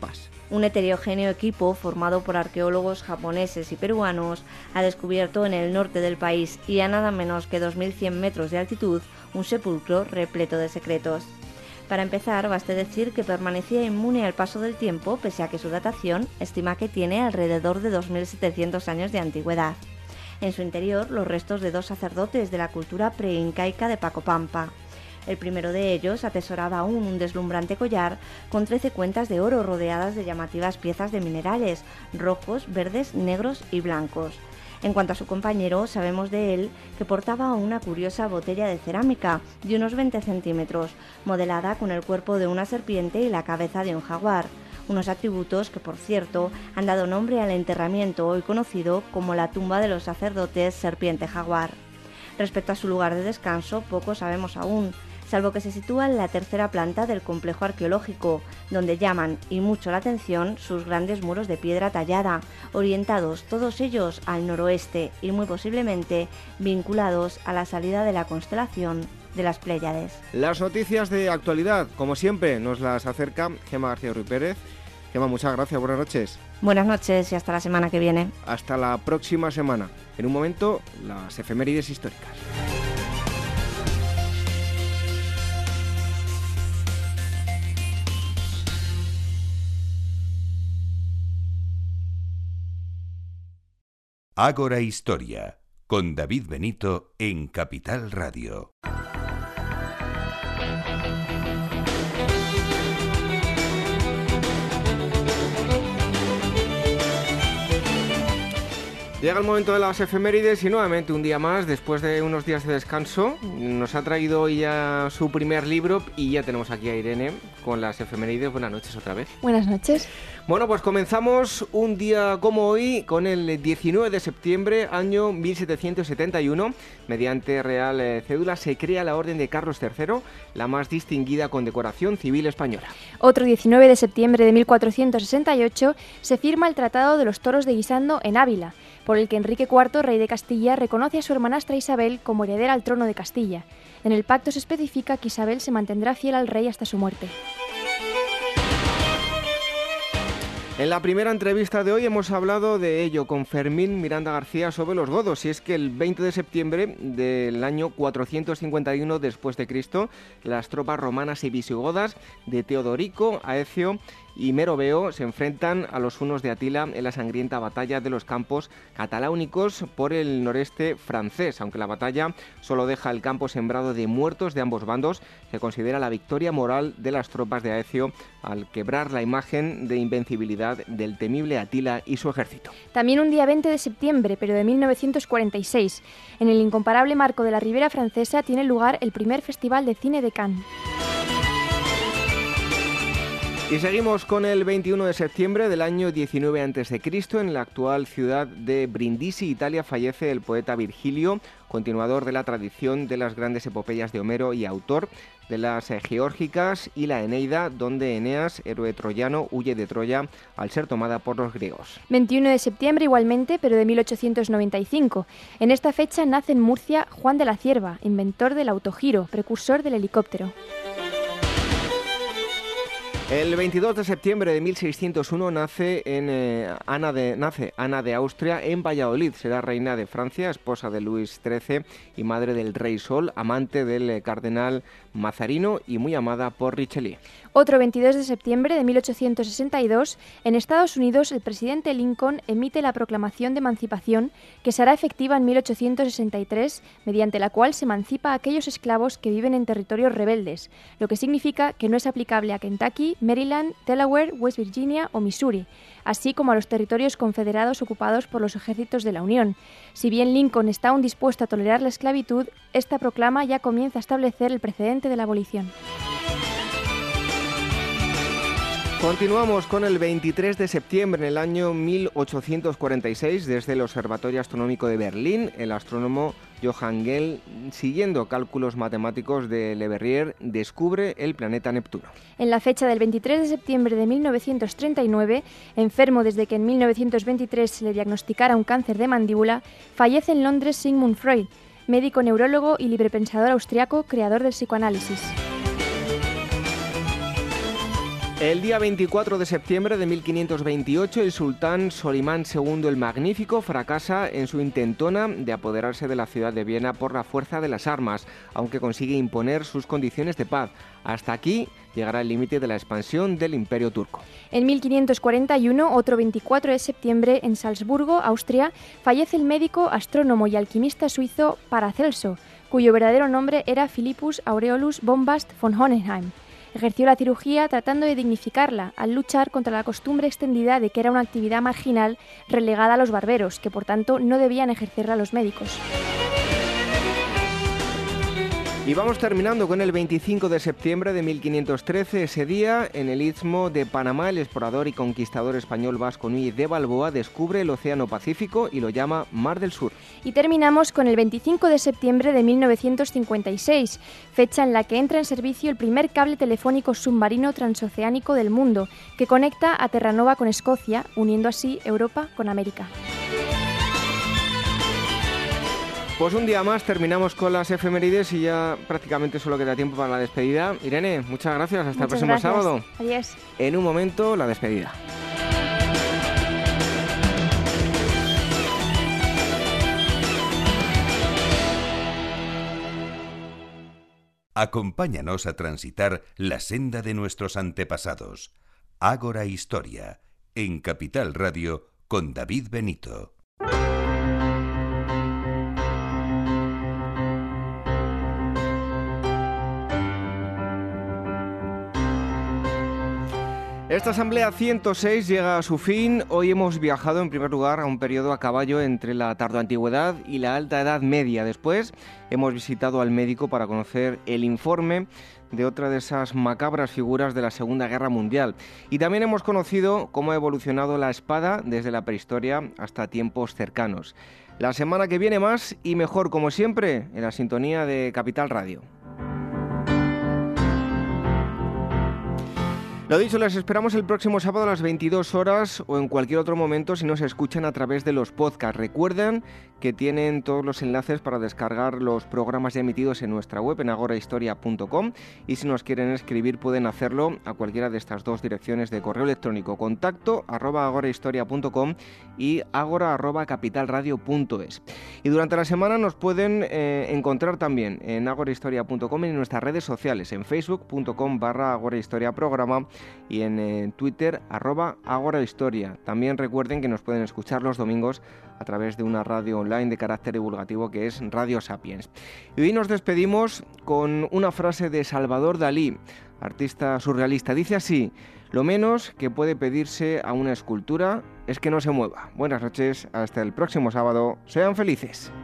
Un heterogéneo equipo formado por arqueólogos japoneses y peruanos ha descubierto en el norte del país y a nada menos que 2.100 metros de altitud un sepulcro repleto de secretos. Para empezar, baste decir que permanecía inmune al paso del tiempo, pese a que su datación estima que tiene alrededor de 2.700 años de antigüedad. En su interior, los restos de 2 sacerdotes de la cultura preincaica de Pacopampa. El primero de ellos atesoraba aún un deslumbrante collar con 13 cuentas de oro rodeadas de llamativas piezas de minerales, rojos, verdes, negros y blancos. En cuanto a su compañero, sabemos de él que portaba una curiosa botella de cerámica de unos 20 centímetros, modelada con el cuerpo de una serpiente y la cabeza de un jaguar, unos atributos que, por cierto, han dado nombre al enterramiento hoy conocido como la tumba de los sacerdotes serpiente jaguar. Respecto a su lugar de descanso, poco sabemos aún, salvo que se sitúa en la 3ª planta del complejo arqueológico, donde llaman y mucho la atención sus grandes muros de piedra tallada, orientados todos ellos al noroeste y muy posiblemente vinculados a la salida de la constelación de las Pléyades. Las noticias de actualidad, como siempre, nos las acerca Gemma García Ruiz Pérez. Gemma, muchas gracias, buenas noches. Buenas noches y hasta la semana que viene. Hasta la próxima semana. En un momento, las efemérides históricas. Ágora Historia, con David Benito en Capital Radio. Llega el momento de las efemérides y nuevamente un día más, después de unos días de descanso, nos ha traído hoy ya su primer libro y ya tenemos aquí a Irene con las efemérides. Buenas noches otra vez. Buenas noches. Bueno, pues comenzamos un día como hoy, con el 19 de septiembre, año 1771. Mediante real cédula se crea la Orden de Carlos III, la más distinguida condecoración civil española. Otro 19 de septiembre de 1468 se firma el Tratado de los Toros de Guisando en Ávila, por el que Enrique IV, rey de Castilla, reconoce a su hermanastra Isabel como heredera al trono de Castilla. En el pacto se especifica que Isabel se mantendrá fiel al rey hasta su muerte. En la primera entrevista de hoy hemos hablado de ello con Fermín Miranda García sobre los godos, y es que el 20 de septiembre del año 451 después de Cristo, las tropas romanas y visigodas de Teodorico, Aecio y Meroveo se enfrentan a los hunos de Atila en la sangrienta batalla de los campos cataláunicos por el noreste francés. Aunque la batalla solo deja el campo sembrado de muertos de ambos bandos, se considera la victoria moral de las tropas de Aecio al quebrar la imagen de invencibilidad del temible Atila y su ejército. También un día 20 de septiembre, pero de 1946, en el incomparable marco de la Ribera Francesa tiene lugar el primer Festival de Cine de Cannes. Y seguimos con el 21 de septiembre del año 19 a.C. En la actual ciudad de Brindisi, Italia, fallece el poeta Virgilio, continuador de la tradición de las grandes epopeyas de Homero y autor de las Geórgicas y la Eneida, donde Eneas, héroe troyano, huye de Troya al ser tomada por los griegos. 21 de septiembre igualmente, pero de 1895. En esta fecha nace en Murcia Juan de la Cierva, inventor del autogiro, precursor del helicóptero. El 22 de septiembre de 1601 nace Ana de Austria en Valladolid. Será reina de Francia, esposa de Luis XIII y madre del rey Sol, amante del cardenal Mazarino y muy amada por Richelieu. Otro 22 de septiembre de 1862, en Estados Unidos, el presidente Lincoln emite la Proclamación de Emancipación, que será efectiva en 1863, mediante la cual se emancipa a aquellos esclavos que viven en territorios rebeldes, lo que significa que no es aplicable a Kentucky, Maryland, Delaware, West Virginia o Missouri, así como a los territorios confederados ocupados por los ejércitos de la Unión. Si bien Lincoln está aún dispuesto a tolerar la esclavitud, esta proclama ya comienza a establecer el precedente de la abolición. Continuamos con el 23 de septiembre en el año 1846, desde el Observatorio Astronómico de Berlín, el astrónomo Johann Gell, siguiendo cálculos matemáticos de Le Verrier, descubre el planeta Neptuno. En la fecha del 23 de septiembre de 1939, enfermo desde que en 1923 se le diagnosticara un cáncer de mandíbula, fallece en Londres Sigmund Freud, médico neurólogo y librepensador austriaco, creador del psicoanálisis. El día 24 de septiembre de 1528, el sultán Solimán II el Magnífico fracasa en su intentona de apoderarse de la ciudad de Viena por la fuerza de las armas, aunque consigue imponer sus condiciones de paz. Hasta aquí llegará el límite de la expansión del Imperio turco. En 1541, otro 24 de septiembre, en Salzburgo, Austria, fallece el médico, astrónomo y alquimista suizo Paracelso, cuyo verdadero nombre era Philippus Aureolus Bombast von Hohenheim. Ejerció la cirugía tratando de dignificarla, al luchar contra la costumbre extendida de que era una actividad marginal relegada a los barberos, que por tanto no debían ejercerla los médicos. Y vamos terminando con el 25 de septiembre de 1513. Ese día, en el Istmo de Panamá, el explorador y conquistador español Vasco Núñez de Balboa descubre el Océano Pacífico y lo llama Mar del Sur. Y terminamos con el 25 de septiembre de 1956, fecha en la que entra en servicio el primer cable telefónico submarino transoceánico del mundo, que conecta a Terranova con Escocia, uniendo así Europa con América. Pues un día más terminamos con las efemérides y ya prácticamente solo queda tiempo para la despedida. Irene, muchas gracias. Hasta el próximo sábado. Adiós. En un momento, la despedida. Acompáñanos a transitar la senda de nuestros antepasados. Ágora Historia, en Capital Radio, con David Benito. Esta Asamblea 106 llega a su fin. Hoy hemos viajado en primer lugar a un periodo a caballo entre la tardoantigüedad y la alta edad media. Después hemos visitado al médico para conocer el informe de otra de esas macabras figuras de la Segunda Guerra Mundial. Y también hemos conocido cómo ha evolucionado la espada desde la prehistoria hasta tiempos cercanos. La semana que viene más y mejor, como siempre, en la sintonía de Capital Radio. Lo dicho, les esperamos el próximo sábado a las 22 horas o en cualquier otro momento si nos escuchan a través de los podcasts. Recuerden que tienen todos los enlaces para descargar los programas ya emitidos en nuestra web en agorahistoria.com y si nos quieren escribir pueden hacerlo a cualquiera de estas dos direcciones de correo electrónico: contacto@agorahistoria.com y agora@capitalradio.es. Y durante la semana nos pueden encontrar también en agorahistoria.com y en nuestras redes sociales, en facebook.com/agorahistoriaprograma y en Twitter @agorahistoria. También recuerden que nos pueden escuchar los domingos a través de una radio online de carácter divulgativo que es Radio Sapiens. Y hoy nos despedimos con una frase de Salvador Dalí, artista surrealista. Dice así: lo menos que puede pedirse a una escultura es que no se mueva. Buenas noches, hasta el próximo sábado. Sean felices.